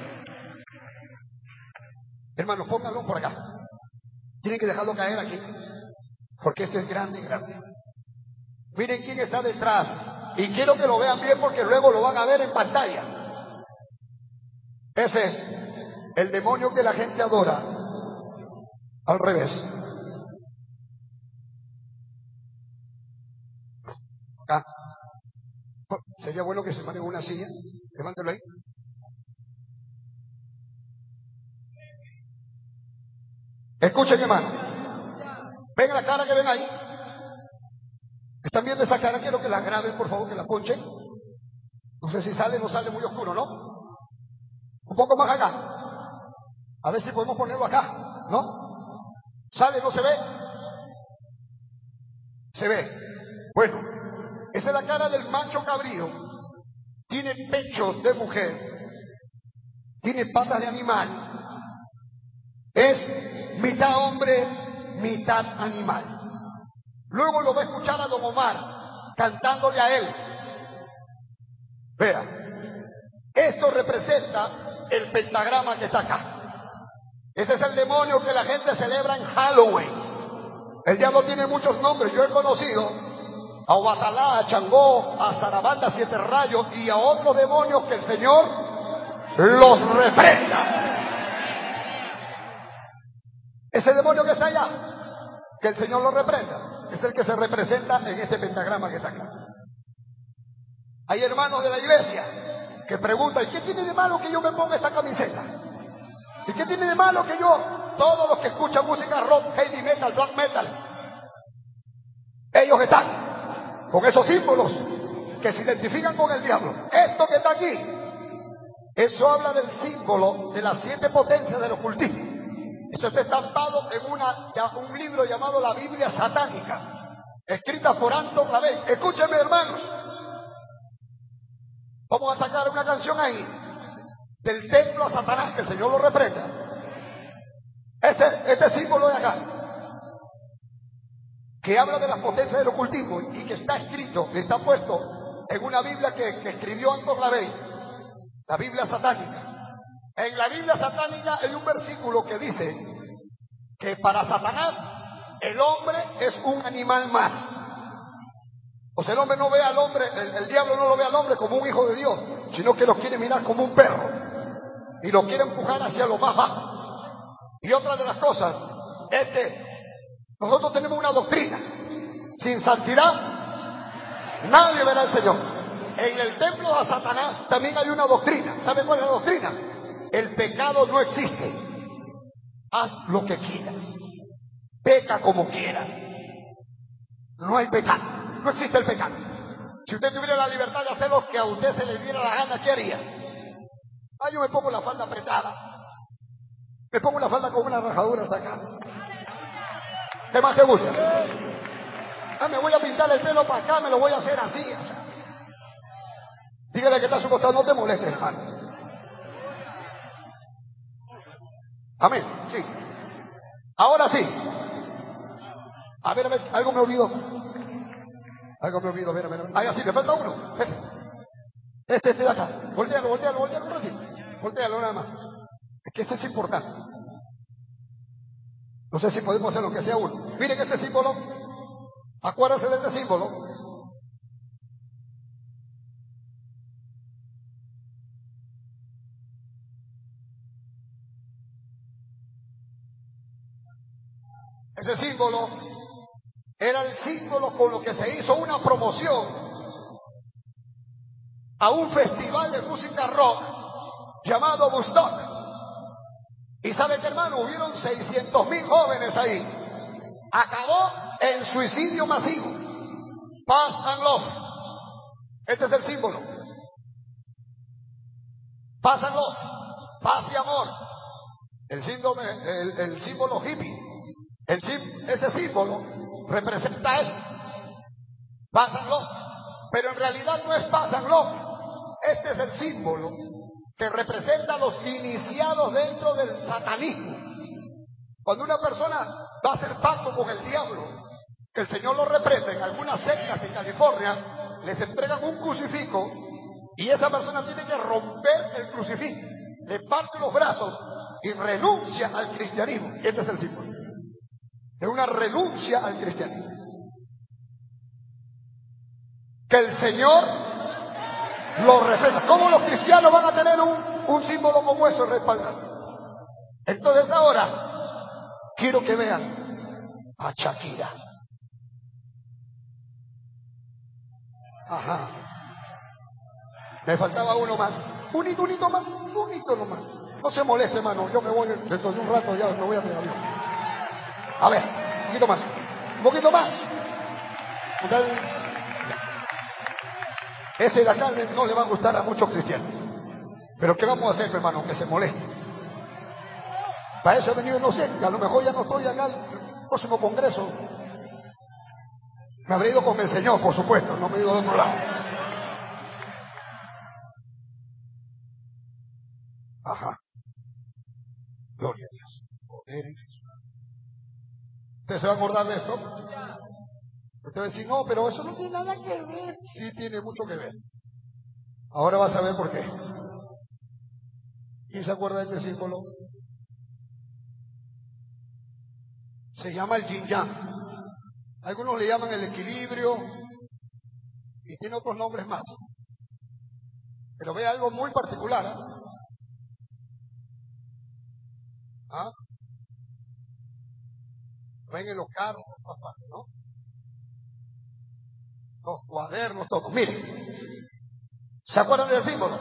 Hermanos, pónganlo por acá. Tienen que dejarlo caer aquí. Porque este es grande, grande. Miren quién está detrás. Y quiero que lo vean bien porque luego lo van a ver en pantalla. Ese es el demonio que la gente adora. Al revés. Acá. Sería bueno que se pare en una silla. Levántelo ahí. Escuchen, hermano. Ven la cara que ven ahí. ¿Están viendo esa cara? Quiero que la graben, por favor, que la ponchen. No sé si sale o no sale muy oscuro, ¿no? Un poco más acá. A ver si podemos ponerlo acá, ¿no? ¿Sale? ¿No se ve? Se ve. Bueno, esa es la cara del macho cabrío. Tiene pechos de mujer. Tiene patas de animal. Es mitad hombre, mitad animal. Luego lo va a escuchar a Don Omar cantándole a él. Vea, esto representa el pentagrama que está acá. Ese es el demonio que la gente celebra en Halloween. El diablo tiene muchos nombres. Yo he conocido a Obatalá, a Changó, a Zarabanda, Siete Rayos y a otros demonios que el Señor los reprenda. Ese demonio que está allá, que el Señor lo reprenda, es el que se representa en este pentagrama que está acá. Hay hermanos de la iglesia que preguntan: ¿y qué tiene de malo que yo me ponga esta camiseta? ¿Y qué tiene de malo que yo, todos los que escuchan música rock, heavy metal, black metal, ellos están con esos símbolos que se identifican con el diablo? Esto que está aquí Eso habla del símbolo de las 7 potencias del ocultismo. Eso está estampado en un libro llamado la Biblia Satánica, escrita por Anton LaVey. Escúchenme, hermanos. Vamos a sacar una canción ahí, del templo a Satanás, que el Señor lo reprenda. Este símbolo de acá, que habla de las potencias del ocultismo y que está escrito, está puesto en una Biblia que escribió Anton LaVey, la Biblia Satánica. En la Biblia Satánica hay un versículo que dice que para Satanás el hombre es un animal más. O sea, el hombre no ve al hombre, el diablo no lo ve al hombre como un hijo de Dios, sino que lo quiere mirar como un perro y lo quiere empujar hacia lo más bajo. Y otra de las cosas es que nosotros tenemos una doctrina: sin santidad nadie verá al Señor. En el templo de Satanás también hay una doctrina. ¿Sabe cuál es la doctrina? El pecado no existe. Haz lo que quieras, peca como quieras. No hay pecado, no existe el pecado. Si usted tuviera la libertad de hacer lo que a usted se le diera la gana, ¿qué haría? Yo me pongo la falda apretada, me pongo la falda con una rajadura hasta acá. ¿Qué más te gusta? Me voy a pintar el pelo para acá, me lo voy a hacer así. Dígale que está a su costado, no te molestes, hermano. Amén, sí. Ahora sí. A ver, algo me olvidó. A ver. Ahí así, me falta uno. Este de acá. Voltealo un ratito. Voltealo nada más. Es que este es importante. No sé si podemos hacer lo que sea uno. Miren este símbolo. Acuérdense de este símbolo. Ese símbolo era el símbolo con lo que se hizo una promoción a un festival de música rock llamado Woodstock. Y sabe que, hermano, hubieron 600,000 jóvenes ahí. Acabó en suicidio masivo. Paz and love. Este es el símbolo. Paz and love. Paz y amor. El símbolo hippie. Ese símbolo representa eso. Paz and love. Pero en realidad no es paz and love. Este es el símbolo que representa a los iniciados dentro del satanismo. Cuando una persona va a hacer pacto con el diablo, que el Señor lo reprenda, en algunas sectas en California les entregan un crucifijo y esa persona tiene que romper el crucifijo, le parte los brazos y renuncia al cristianismo. Este es el símbolo de una renuncia al cristianismo. Que el Señor lo reprenda. ¿Cómo los cristianos van a tener un símbolo como eso respaldado? Entonces ahora quiero que vean a Shakira. Ajá. Me faltaba uno más. Un hito más. No se moleste, hermano. Yo me voy dentro de un rato, ya me voy a pegar. A ver, un poquito más. Ese de acá no le va a gustar a muchos cristianos. Pero ¿qué vamos a hacer, hermano? Que se moleste. Para eso he venido, no sé, a lo mejor ya no estoy acá el próximo congreso. Me habré ido con el Señor, por supuesto, no me he ido de otro lado. Ajá. Gloria a Dios. Poder en Jesús. ¿Usted se va a acordar de esto? Usted va a decir, no, pero eso no tiene nada que ver. Sí tiene mucho que ver. Ahora vas a ver por qué. ¿Quién se acuerda de este símbolo? Se llama el yin yang. Algunos le llaman el equilibrio y tiene otros nombres más. Pero ve algo muy particular. ¿Ah? Ven en los carros, ¿no? Los cuadernos, todo. Miren, ¿se acuerdan del símbolo?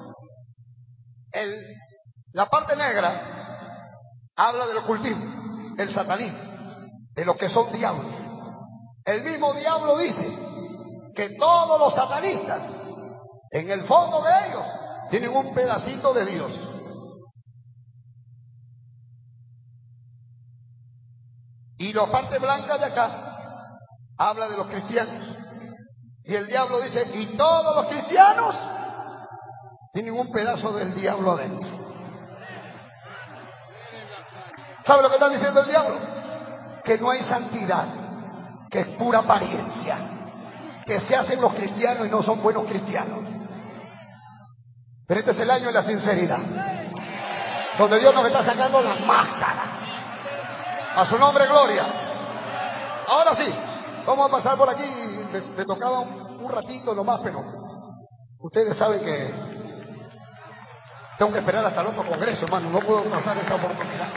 La parte negra habla del ocultismo, el satanismo, de lo que son diablos. El mismo diablo dice que todos los satanistas, en el fondo de ellos, tienen un pedacito de Dios. Y la parte blanca de acá habla de los cristianos. Y el diablo dice, y todos los cristianos tienen un pedazo del diablo adentro. ¿Sabe lo que está diciendo el diablo? Que no hay santidad, que es pura apariencia, que se hacen los cristianos y no son buenos cristianos. Pero este es el año de la sinceridad, donde Dios nos está sacando las máscaras. A su nombre, gloria. Ahora sí, vamos a pasar por aquí. Me tocaba un ratito nomás, pero ustedes saben que tengo que esperar hasta el otro congreso, hermano. No puedo pasar esa oportunidad.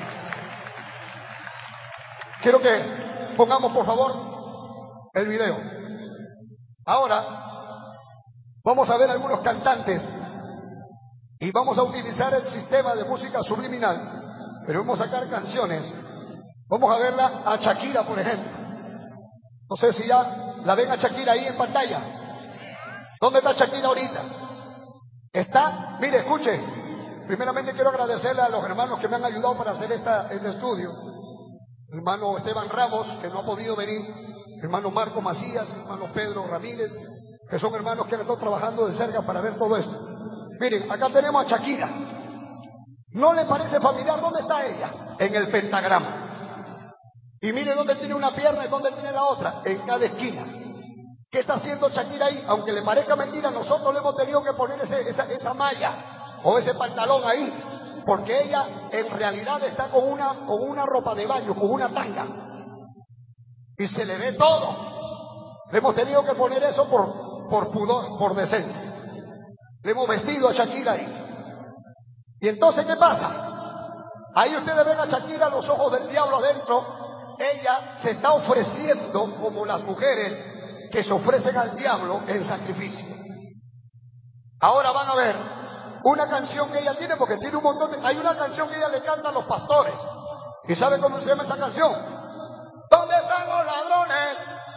Quiero que pongamos, por favor, el video. Ahora vamos a ver algunos cantantes y vamos a utilizar el sistema de música subliminal, pero vamos a sacar canciones. Vamos a verla a Shakira, por ejemplo. No sé si ya la ven a Shakira ahí en pantalla. ¿Dónde está Shakira ahorita? Está, mire, escuche. Primeramente quiero agradecerle a los hermanos que me han ayudado para hacer este estudio. Hermano Esteban Ramos, que no ha podido venir. Hermano Marco Macías, hermano Pedro Ramírez, que son hermanos que han estado trabajando de cerca para ver todo esto. Miren, acá tenemos a Shakira. ¿No le parece familiar? ¿Dónde está ella? En el pentagrama. Y mire dónde tiene una pierna y dónde tiene la otra, en cada esquina. ¿Qué está haciendo Shakira ahí? Aunque le parezca mentira, nosotros le hemos tenido que poner esa malla o ese pantalón ahí, porque ella en realidad está con una ropa de baño, con una tanga, y se le ve todo. Le hemos tenido que poner eso por pudor, por decencia. Le hemos vestido a Shakira ahí. Y entonces, ¿qué pasa? Ahí ustedes ven a Shakira, los ojos del diablo adentro. Ella se está ofreciendo como las mujeres que se ofrecen al diablo en sacrificio. Ahora van a ver una canción que ella tiene, porque tiene un montón de... Hay una canción que ella le canta a los pastores. ¿Y sabe cómo se llama esa canción? ¿Dónde están los ladrones?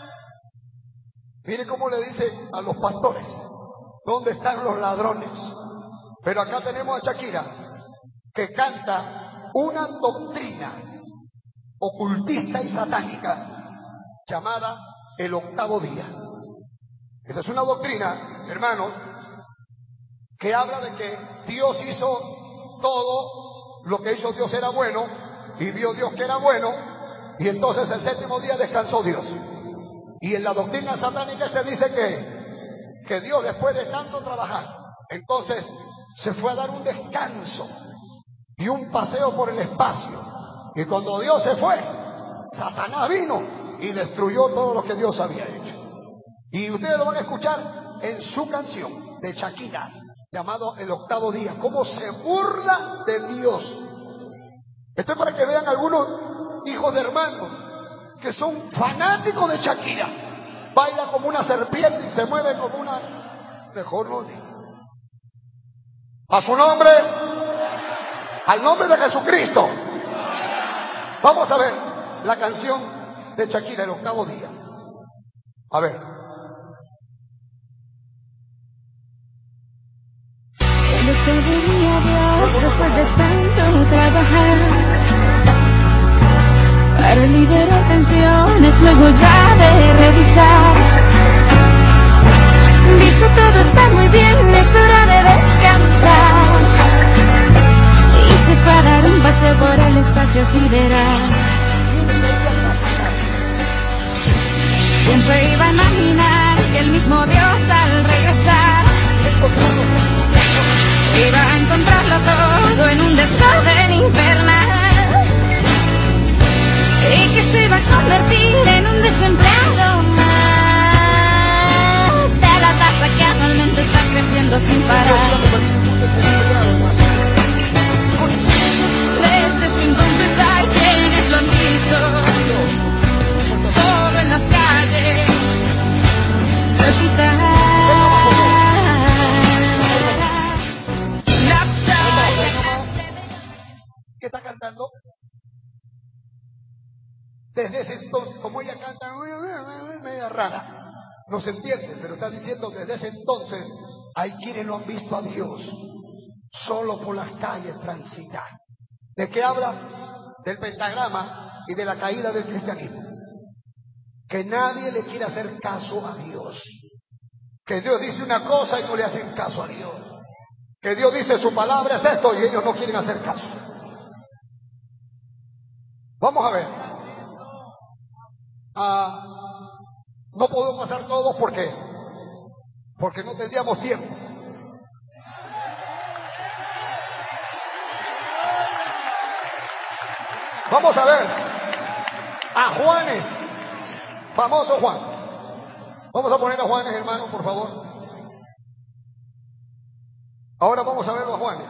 Mire cómo le dice a los pastores, ¿dónde están los ladrones? Pero acá tenemos a Shakira, que canta una doctrina ocultista y satánica llamada el octavo día. Esa es una doctrina, hermanos, que habla de que Dios hizo todo lo que hizo Dios era bueno, y vio Dios que era bueno, y entonces el séptimo día descansó Dios. Y en la doctrina satánica se dice que Dios, después de tanto trabajar, entonces se fue a dar un descanso y un paseo por el espacio. Y cuando Dios se fue, Satanás vino y destruyó todo lo que Dios había hecho. Y ustedes lo van a escuchar en su canción de Shakira, llamado El Octavo Día, cómo se burla de Dios. Esto es para que vean algunos hijos de hermanos que son fanáticos de Shakira. Baila como una serpiente y se mueve como una... Mejor no digo. A su nombre, al nombre de Jesucristo. Vamos a ver la canción de Shakira, El Octavo Día. A ver. El octavo día, Dios, después de tanto trabajar, para liberar tensiones, luego ya de revisar, dijo todo está muy bien, es hora de descansar, y se fue a dar un paseo por el espacio sideral. Siempre iba a imaginar que el mismo Dios al regresar iba a encontrarlo todo en un desorden infernal, y que se iba a convertir en un desempleado más de la tasa que anualmente está creciendo sin parar. Desde entonces hay quienes lo han visto todo en las calles recitar. ¿Qué está cantando? Desde ese entonces, como ella canta media rara, no se entiende, pero está diciendo desde ese entonces hay quienes no han visto a Dios solo por las calles transitar. ¿De qué habla? Del pentagrama y de la caída del cristianismo. Que nadie le quiere hacer caso a Dios. Que Dios dice una cosa y no le hacen caso a Dios. Que Dios dice su palabra es esto y ellos no quieren hacer caso. Vamos a ver. No podemos pasar todos porque no tendríamos tiempo. Vamos a ver a Juanes, famoso Juan. Vamos a poner a Juanes, hermano, por favor. Ahora vamos a verlo a Juanes.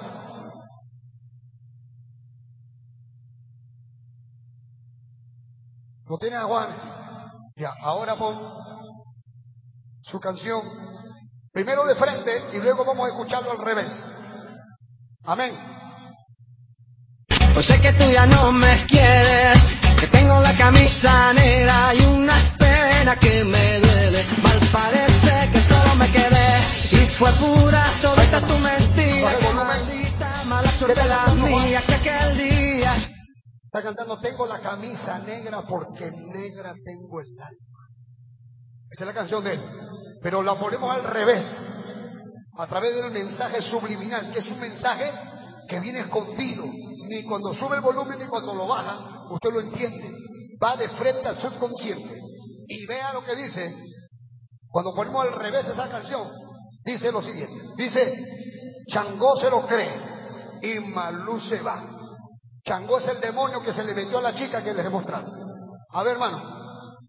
¿Lo tiene a Juanes? Ya, ahora pon su canción primero de frente y luego vamos a escucharlo al revés. Amén. Pues sé que tú ya no me quieres, que tengo la camisa negra y una pena que me duele. Mal parece que solo me quedé y fue pura toda esta tu mentira. Que maldita mala suerte la mía que aquel día. Está cantando tengo la camisa negra porque negra tengo el alma. Esa es la canción de él. Pero la ponemos al revés, a través del mensaje subliminal, que es un mensaje que viene escondido. Ni cuando sube el volumen ni cuando lo baja, usted lo entiende. Va de frente al subconsciente. Y vea lo que dice. Cuando ponemos al revés esa canción, dice lo siguiente. Dice, Changó se lo cree y Malú se va. Changó es el demonio que se le metió a la chica que les he mostrado. A ver, hermano.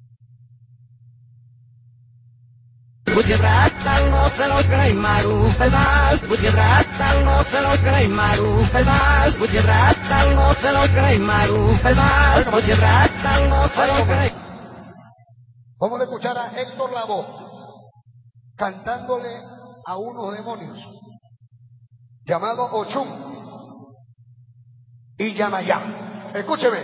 Butirrata no se lo cree Maru, el mal. Butirrata no se lo cree Maru, el mal. Butirrata no se lo cree Maru, el mal. Butirrata no se lo cree. Vamos a escuchar a Héctor Lavoe cantándole a unos demonios llamados Ochum y Yamayá. Escúcheme,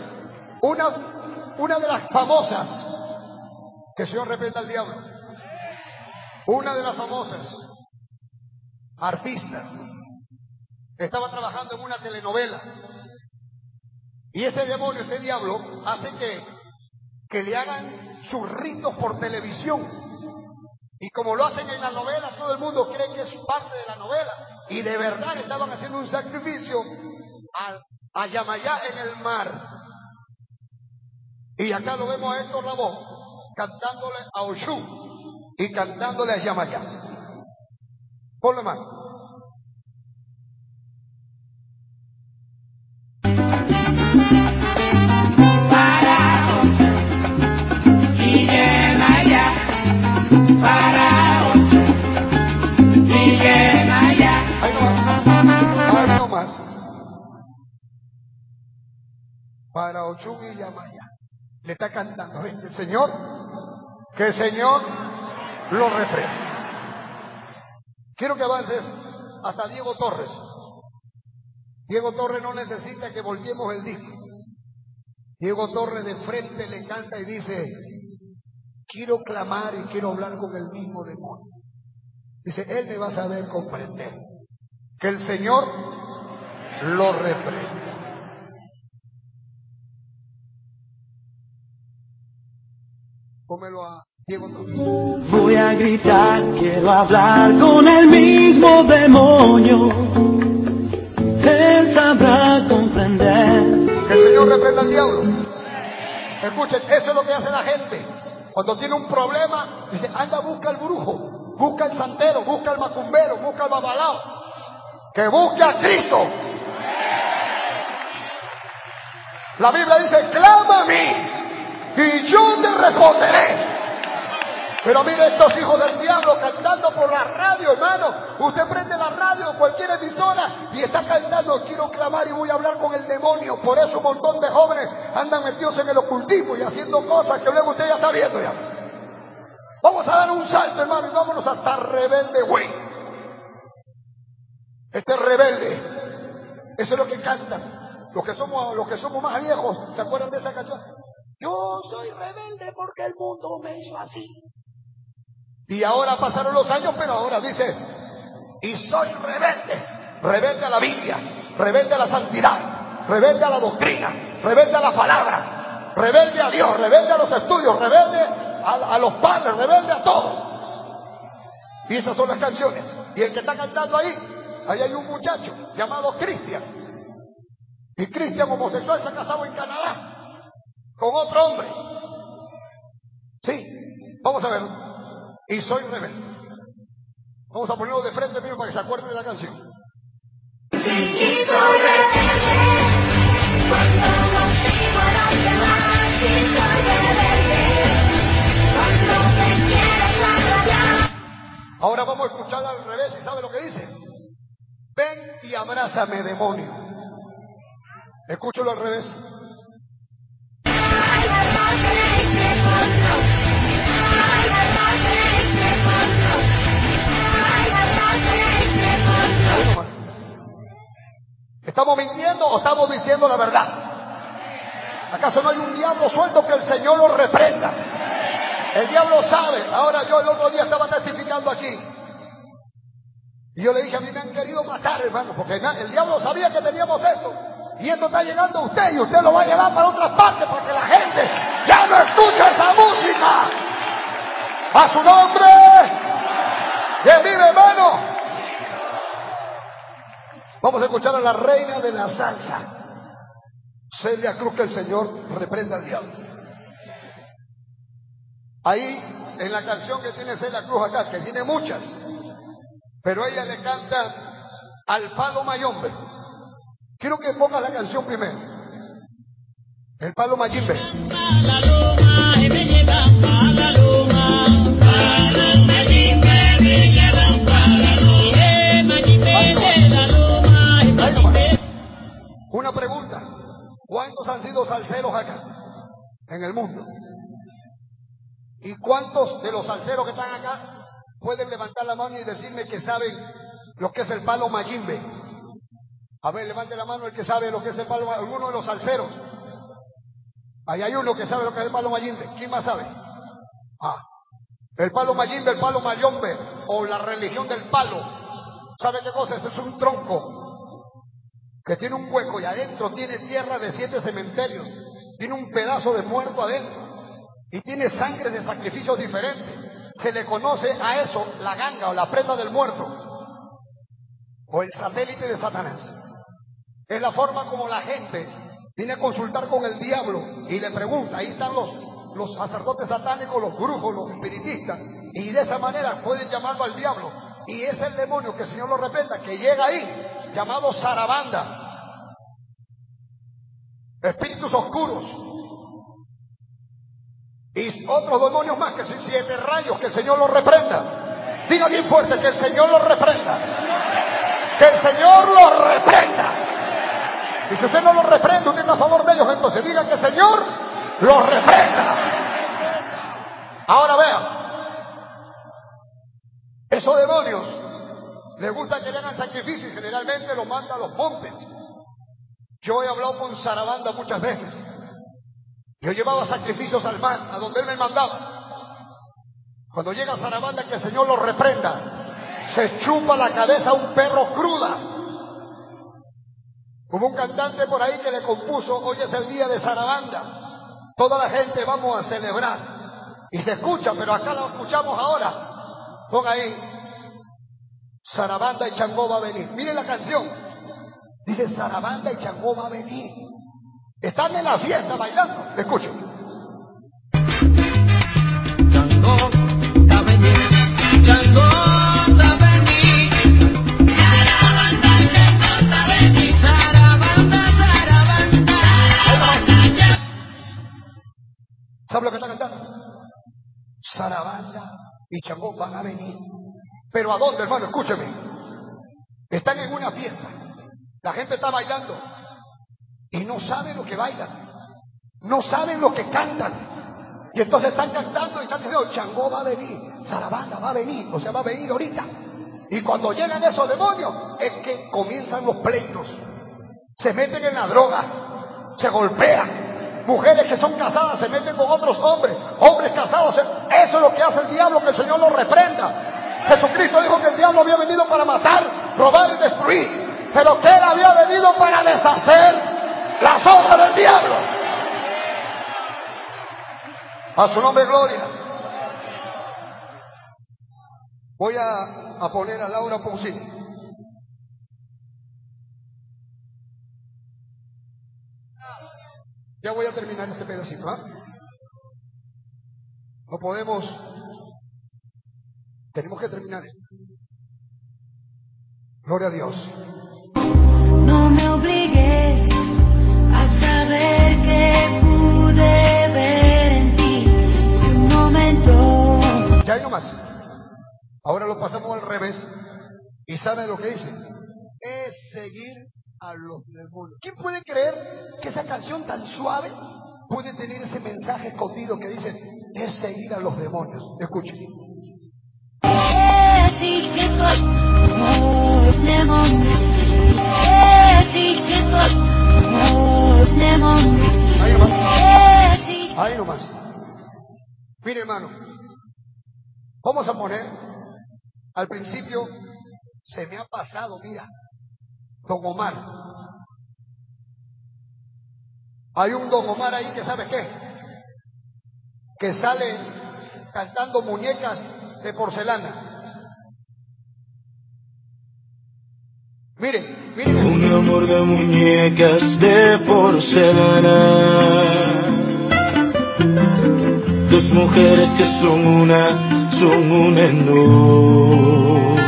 una de las famosas, que el Señor reprenda al diablo, una de las famosas artistas estaba trabajando en una telenovela y ese demonio, ese diablo, hace que le hagan sus ritos por televisión. Y como lo hacen en la novela, todo el mundo cree que es parte de la novela. Y de verdad estaban haciendo un sacrificio a Yamayá en el mar. Y acá lo vemos a Héctor Lavoe cantándole a Oshun y cantándole a Yamayá. Ponle más. Para y Yamayá, para y Yamayá. Ahí no más. Para Ochum y Yamayá. Le está cantando. Que el Señor lo reprenda. Quiero que avances hasta Diego Torres. Diego Torres no necesita que volteemos el disco. Diego Torres de frente le canta y dice, quiero clamar y quiero hablar con el mismo demonio. Dice, él me va a saber comprender. Que el Señor lo reprenda. Pómelo a Diego Torres. Voy a gritar, quiero hablar con el mismo demonio. Él sabrá comprender. Que el Señor reprenda al diablo. Escuchen, eso es lo que hace la gente. Cuando tiene un problema, dice, anda, busca al brujo, busca al santero, busca al macumbero, busca al babalao. Que busque a Cristo. La Biblia dice, clama a mí y yo te responderé. Pero mire estos hijos del diablo cantando por la radio, hermano. Usted prende la radio, cualquier emisora, y está cantando, quiero clamar y voy a hablar con el demonio. Por eso un montón de jóvenes andan metidos en el ocultismo y haciendo cosas que luego usted ya está viendo ya. Vamos a dar un salto, hermano, y vámonos hasta Rebelde Güey. Este rebelde, eso es lo que cantan. Los que somos más viejos, ¿se acuerdan de esa canción? Yo soy rebelde porque el mundo me hizo así. Y ahora pasaron los años, pero ahora dice, y soy rebelde rebelde a la Biblia, rebelde a la santidad, rebelde a la doctrina, rebelde a la palabra, rebelde a Dios, rebelde a los estudios, rebelde a los padres, rebelde a todo. Y esas son las canciones. Y el que está cantando ahí hay un muchacho llamado Cristian. Y Cristian, homosexual, se ha casado en Canadá con otro hombre. Sí, vamos a ver. Y soy rebelde. Vamos a ponerlo de frente mío para que se acuerden de la canción. Ahora vamos a escuchar al revés y ¿sabe lo que dice? Ven y abrázame, demonio. Escúchalo al revés. ¿Estamos mintiendo o estamos diciendo la verdad? ¿Acaso no hay un diablo suelto que el Señor lo reprenda? El diablo sabe. Ahora yo el otro día estaba testificando aquí. Y yo le dije, a mí me han querido matar, hermano, porque el diablo sabía que teníamos esto. Y esto está llegando a usted y usted lo va a llevar para otras partes porque la gente ya no escucha esa música. ¡A su nombre! ¡Que vive, hermano! Vamos a escuchar a la reina de la salsa, Celia Cruz, que el Señor reprenda al diablo. Ahí, en la canción que tiene Celia Cruz acá, que tiene muchas, pero ella le canta al palo mayombe. Quiero que ponga la canción primero. El palo mayimbe. Una pregunta. ¿Cuántos han sido salseros acá en el mundo? ¿Y cuántos de los salseros que están acá pueden levantar la mano y decirme que saben lo que es el palo mayimbe? A ver, levante la mano el que sabe lo que es el palo mayimbe. Alguno de los salseros. Ahí hay uno que sabe lo que es el palo mayimbe. ¿Quién más sabe? El palo mayimbe, el palo mayombe, o la religión del palo. ¿Sabe qué cosa? Este es un tronco que tiene un hueco y adentro tiene tierra de 7 cementerios. Tiene un pedazo de muerto adentro. Y tiene sangre de sacrificios diferentes. Se le conoce a eso la ganga o la prenda del muerto. O el satélite de Satanás. Es la forma como la gente viene a consultar con el diablo y le pregunta. Ahí están los sacerdotes satánicos, los brujos, los espiritistas. Y de esa manera pueden llamarlo al diablo. Y es el demonio, que el Señor lo reprenda, que llega ahí, llamado Sarabanda. Espíritus oscuros. Y otros demonios más, que son 7 rayos, que el Señor los reprenda. Diga bien fuerte, que el Señor los reprenda. Que el Señor los reprenda. Y si usted no los reprende, usted está a favor de ellos, entonces diga que el Señor los reprenda. Ahora vean, esos demonios les gusta que le hagan sacrificios y generalmente los manda a los montes. Yo he hablado con Sarabanda muchas veces. Yo llevaba sacrificios al mar, a donde él me mandaba. Cuando llega Sarabanda, que el Señor lo reprenda, se chupa la cabeza a un perro cruda. Hubo un cantante por ahí que le compuso, hoy es el día de Sarabanda, toda la gente vamos a celebrar. Y se escucha, pero acá lo escuchamos ahora. Ponga ahí, Sarabanda y Changó va a venir. Miren la canción, dice Sarabanda y Changó va a venir. Están en la fiesta bailando. Escuchen. Changó va a venir, Changó va a venir, Sarabanda, Changó va a venir, Sarabanda, Sarabanda. ¿Sabe lo que está cantando? Sarabanda y Changó van a venir. ¿Pero a dónde, hermano? Escúcheme. Están en una fiesta. La gente está bailando. Y no saben lo que bailan, no saben lo que cantan. Y entonces están cantando y están diciendo, Changó va a venir, Sarabanda va a venir, o sea, va a venir ahorita. Y cuando llegan esos demonios, es que comienzan los pleitos. Se meten en la droga, se golpean. Mujeres que son casadas se meten con otros hombres, hombres casados. Eso es lo que hace el diablo, que el Señor lo reprenda. Jesucristo dijo que el diablo había venido para matar, robar y destruir. pero que Él había venido para deshacer las obras del diablo. A su nombre, gloria. Voy a poner a Laura Pausini. Ya voy a terminar este pedacito, ¿ah? No podemos. Tenemos que terminar esto. Gloria a Dios. No me obligues a saber que pude ver en ti un momento. Ya hay nomás. Ahora lo pasamos al revés. ¿Y sabe lo que dice? Es seguir a los demonios. ¿Quién puede creer que esa canción tan suave puede tener ese mensaje escondido que dice es seguir a los demonios? Escuchen. Ahí nomás. Ahí nomás. Mire, hermano, vamos a poner al principio. Se me ha pasado, mira, Don Omar. Hay un Don Omar ahí que sabe qué, que sale cantando muñecas de porcelana. Miren, miren. Un amor de muñecas de porcelana. Dos mujeres que son una en dos.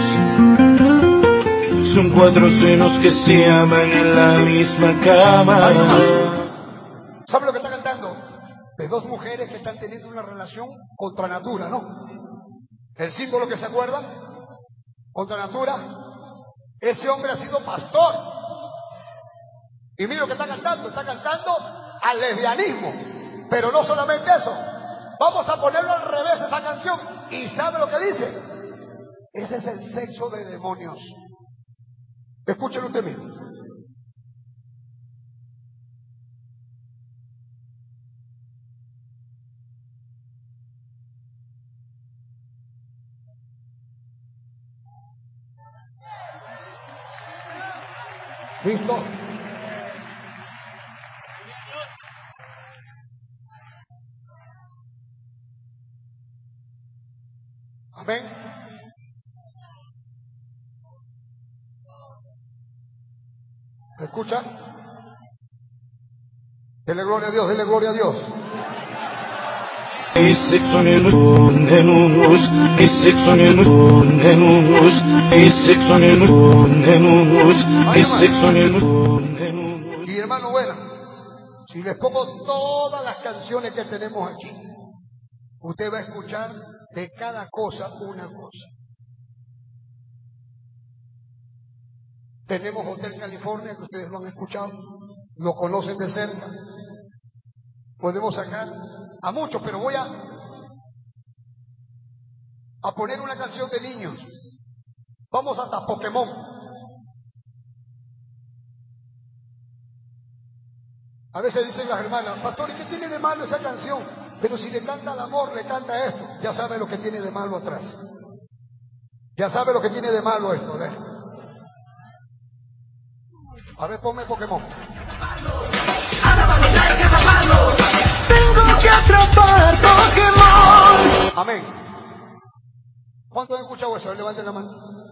Son cuatro senos que se aman en la misma cama. ¿Sabe lo que está cantando? De dos mujeres que están teniendo una relación contra natura, ¿no? El símbolo que se acuerdan, contra natura. Ese hombre ha sido pastor. Y mira lo que está cantando al lesbianismo. Pero no solamente eso. Vamos a ponerlo al revés esa canción. ¿Y sabe lo que dice? Ese es el sexo de demonios. Escúchelo usted mismo. ¿Listo? Amén. ¿Se escucha? Dele gloria a Dios, dele gloria a Dios. Y hermano, bueno, si les pongo todas las canciones que tenemos aquí, usted va a escuchar de cada cosa una cosa. Tenemos Hotel California, que ustedes lo han escuchado, lo conocen de cerca. Podemos sacar a muchos, pero voy a poner una canción de niños. Vamos hasta Pokémon. A veces dicen las hermanas, pastor, ¿y qué tiene de malo esa canción? Pero si le canta el amor, le canta esto. Ya sabe lo que tiene de malo atrás. Ya sabe lo que tiene de malo esto, ¿ves? A ver, ponme Pokémon. Tengo que atrapar Pokémon. Amén. ¿Cuántos han escuchado eso? Levanten la mano.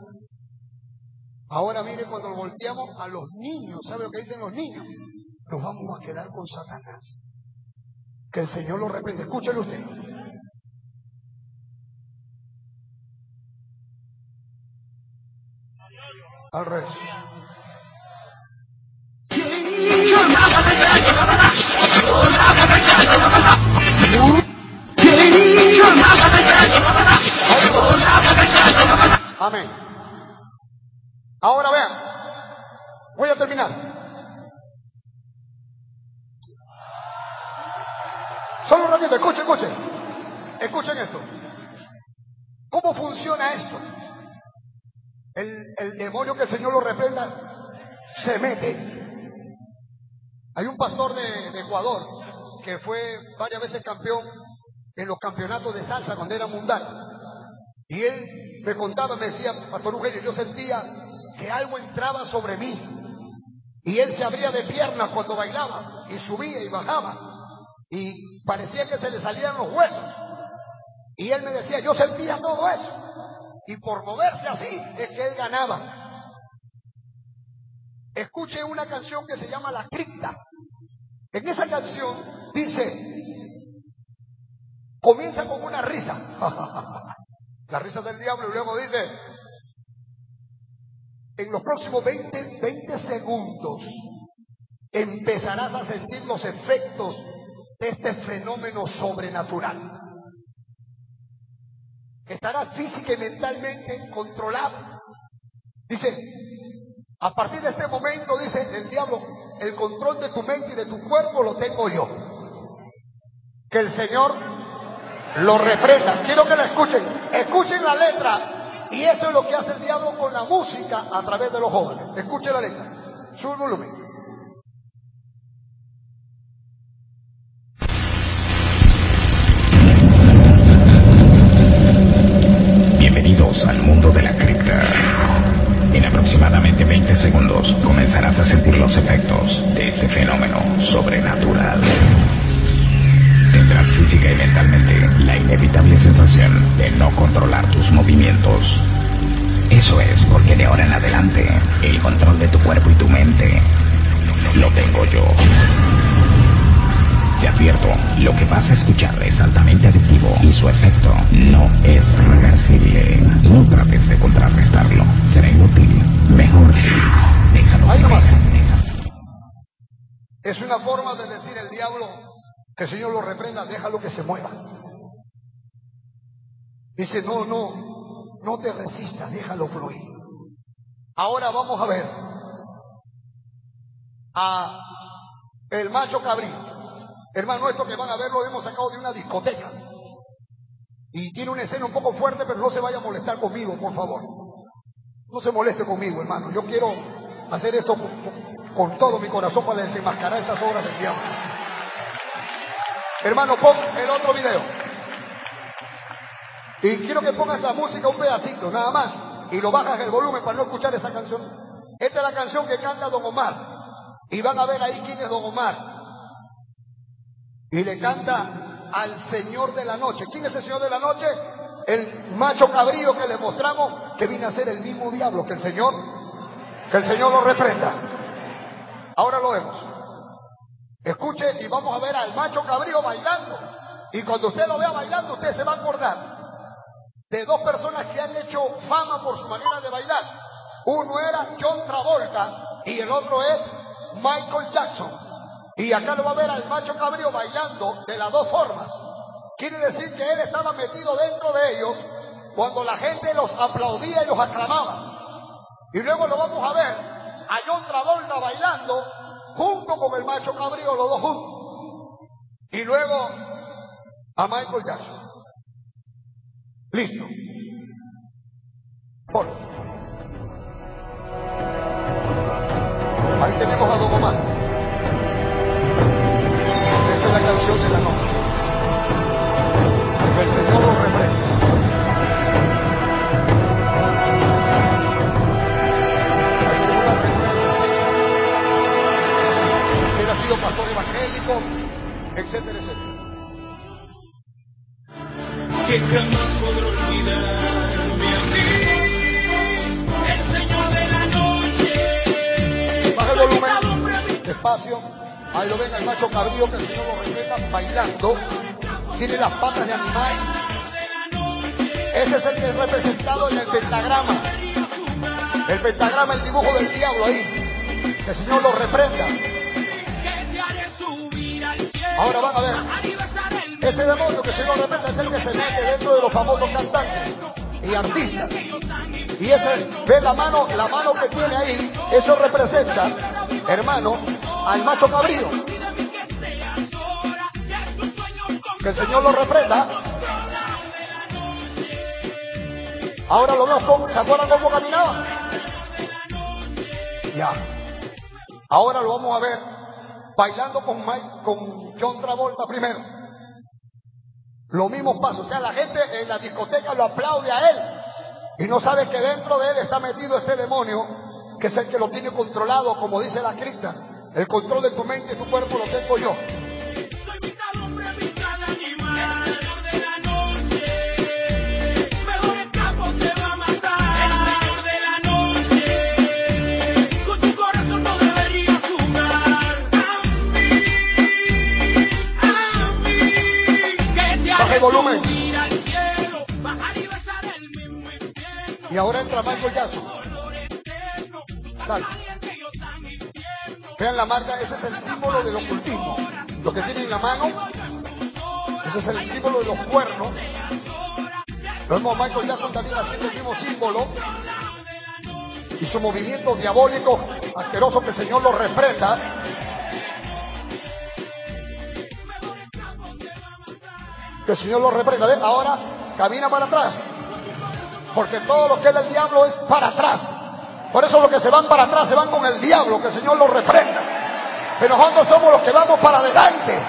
Ahora mire, cuando volteamos a los niños, ¿sabe lo que dicen los niños? Nos vamos a quedar con Satanás. Que el Señor lo reprende. Escúchelo usted. Al revés. Amén. Ahora vean, voy a terminar. Solo un ratito, escuchen esto. ¿Cómo funciona esto? El demonio, que el Señor lo reprenda, se mete. Hay un pastor de Ecuador que fue varias veces campeón en los campeonatos de salsa cuando era mundial. Y él me contaba, me decía, pastor Eugenio, yo sentía que algo entraba sobre mí. Y él se abría de piernas cuando bailaba, y subía y bajaba, y parecía que se le salían los huesos. Y él me decía, yo sentía todo eso, y por moverse así es que él ganaba. Escuche una canción que se llama La Cripta. En esa canción dice, comienza con una risa, la risa del diablo, y luego dice, en los próximos 20 segundos empezarás a sentir los efectos de este fenómeno sobrenatural. Estarás física y mentalmente controlado. Dice, a partir de este momento, dice el diablo, el control de tu mente y de tu cuerpo lo tengo yo. Que el Señor lo reprenda. Quiero que la escuchen. Escuchen la letra. Y eso es lo que hace el diablo con la música a través de los jóvenes. Escuchen la letra. Sube el volumen. Bienvenidos al mundo de la cripta. En aproximadamente 20 segundos comenzarás a sentir los efectos de este fenómeno sobrenatural. Tendrás física y mentalmente la inevitable sensación de no controlar tus movimientos. Eso es porque de ahora en adelante el control de tu cuerpo y tu mente lo tengo yo. Te advierto, lo que vas a escuchar es altamente adictivo y su efecto no es reversible. No trates de contrarrestarlo, será inútil. Mejor déjalo. Ahí nomás. Es una forma de decir el diablo, que el Señor lo reprenda, déjalo que se mueva. Dice, no te resistas, déjalo fluir. Ahora vamos a ver a el macho cabrío. Hermano, esto que van a ver lo hemos sacado de una discoteca. Y tiene una escena un poco fuerte, pero no se vaya a molestar conmigo, por favor. No se moleste conmigo, hermano. Yo quiero hacer esto con todo mi corazón para desenmascarar estas obras del diablo. Hermano, pon el otro video. Y quiero que pongas la música un pedacito, nada más. Y lo bajas el volumen para no escuchar esa canción. Esta es la canción que canta Don Omar. Y van a ver ahí quién es Don Omar. Y le canta al Señor de la Noche. ¿Quién es el Señor de la Noche? El macho cabrío que le mostramos que viene a ser el mismo diablo que el Señor lo reprenda. Ahora lo vemos. Escuche y vamos a ver al macho cabrío bailando. Y cuando usted lo vea bailando, usted se va a acordar de dos personas que han hecho fama por su manera de bailar. Uno era John Travolta y el otro es Michael Jackson. Y acá lo va a ver al macho cabrío bailando de las dos formas. Quiere decir que él estaba metido dentro de ellos cuando la gente los aplaudía y los aclamaba. Y luego lo vamos a ver a John Travolta bailando junto con el macho cabrío, los dos juntos. Y luego a Michael Jackson. Listo. Por. Ahí tenemos a Don Omar. Esta es la canción de la noche. Que el Señor lo reprenda. Él ha sido pastor evangélico, etcétera, etcétera. Que jamás podré olvidarme a mí, el Señor de la noche. Baja el volumen, despacio. Ahí lo ven el macho cabrío que el Señor lo respeta bailando. Tiene las patas de animal. Ese es el que es representado en el pentagrama. El pentagrama, el dibujo del diablo ahí. Que el Señor lo reprenda. Ahora van a ver. Ese demonio que el Señor reprenda es el que se mete dentro de los famosos cantantes y artistas. Y ese, ve la mano que tiene ahí, eso representa, hermano, al macho cabrío. Que el Señor lo reprenda. Ahora lo vemos, ¿se acuerdan cómo caminaba? Ya. Ahora lo vamos a ver bailando con John Travolta primero. Los mismos pasos, o sea, la gente en la discoteca lo aplaude a él y no sabe que dentro de él está metido este demonio que es el que lo tiene controlado, como dice la Escritura. El control de tu mente y tu cuerpo lo tengo yo. Soy mitad hombre, mitad animal. El señor de la noche, mejor escapo te va a matar. El señor de la noche, con tu corazón no deberías jugar. A mí, que te Baja el volumen. subir al cielo, bajar y besar el mismo infierno. Y ahora entra Michael Jackson. Dolor eterno, Dale. caliente yo tan infierno. Vean la marca, ese es el símbolo del ocultismo. Lo que tiene en la mano, ese es el símbolo de los cuernos. Vemos a Michael Jackson también haciendo el mismo símbolo. Y su movimiento diabólico, asqueroso, que el Señor lo reprenda. Que el Señor lo reprenda. ¿Ves? Ahora camina para atrás. Porque todo lo que es del diablo es para atrás. Por eso los que se van para atrás se van con el diablo, que el Señor los reprenda. Pero nosotros somos los que vamos para adelante.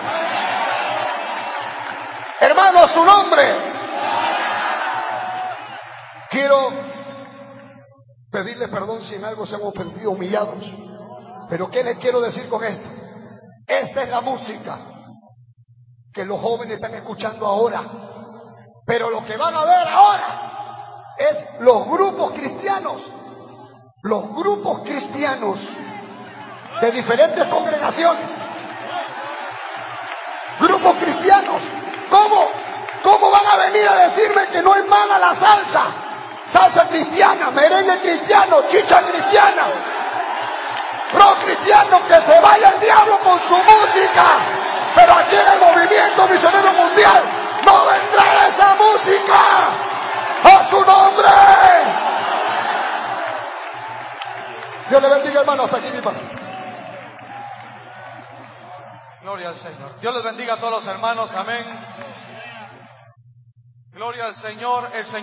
Hermano, su nombre. Quiero pedirle perdón si en algo se han ofendido, humillados. Pero ¿qué les quiero decir con esto? Esta es la música que los jóvenes están escuchando ahora. Pero lo que van a ver ahora es los grupos cristianos. Los grupos cristianos de diferentes congregaciones. Grupos cristianos. ¿Cómo van a venir a decirme que no es mala la salsa? Salsa cristiana, merengue cristiano, chicha cristiana, rock cristiano, que se vaya el diablo con su música. Pero aquí en el movimiento misionero mundial no vendrá esa música. ¡A su nombre! Dios le bendiga, hermano, hasta aquí mi padre. Gloria al Señor. Dios les bendiga a todos los hermanos. Amén. Gloria al Señor. El Señor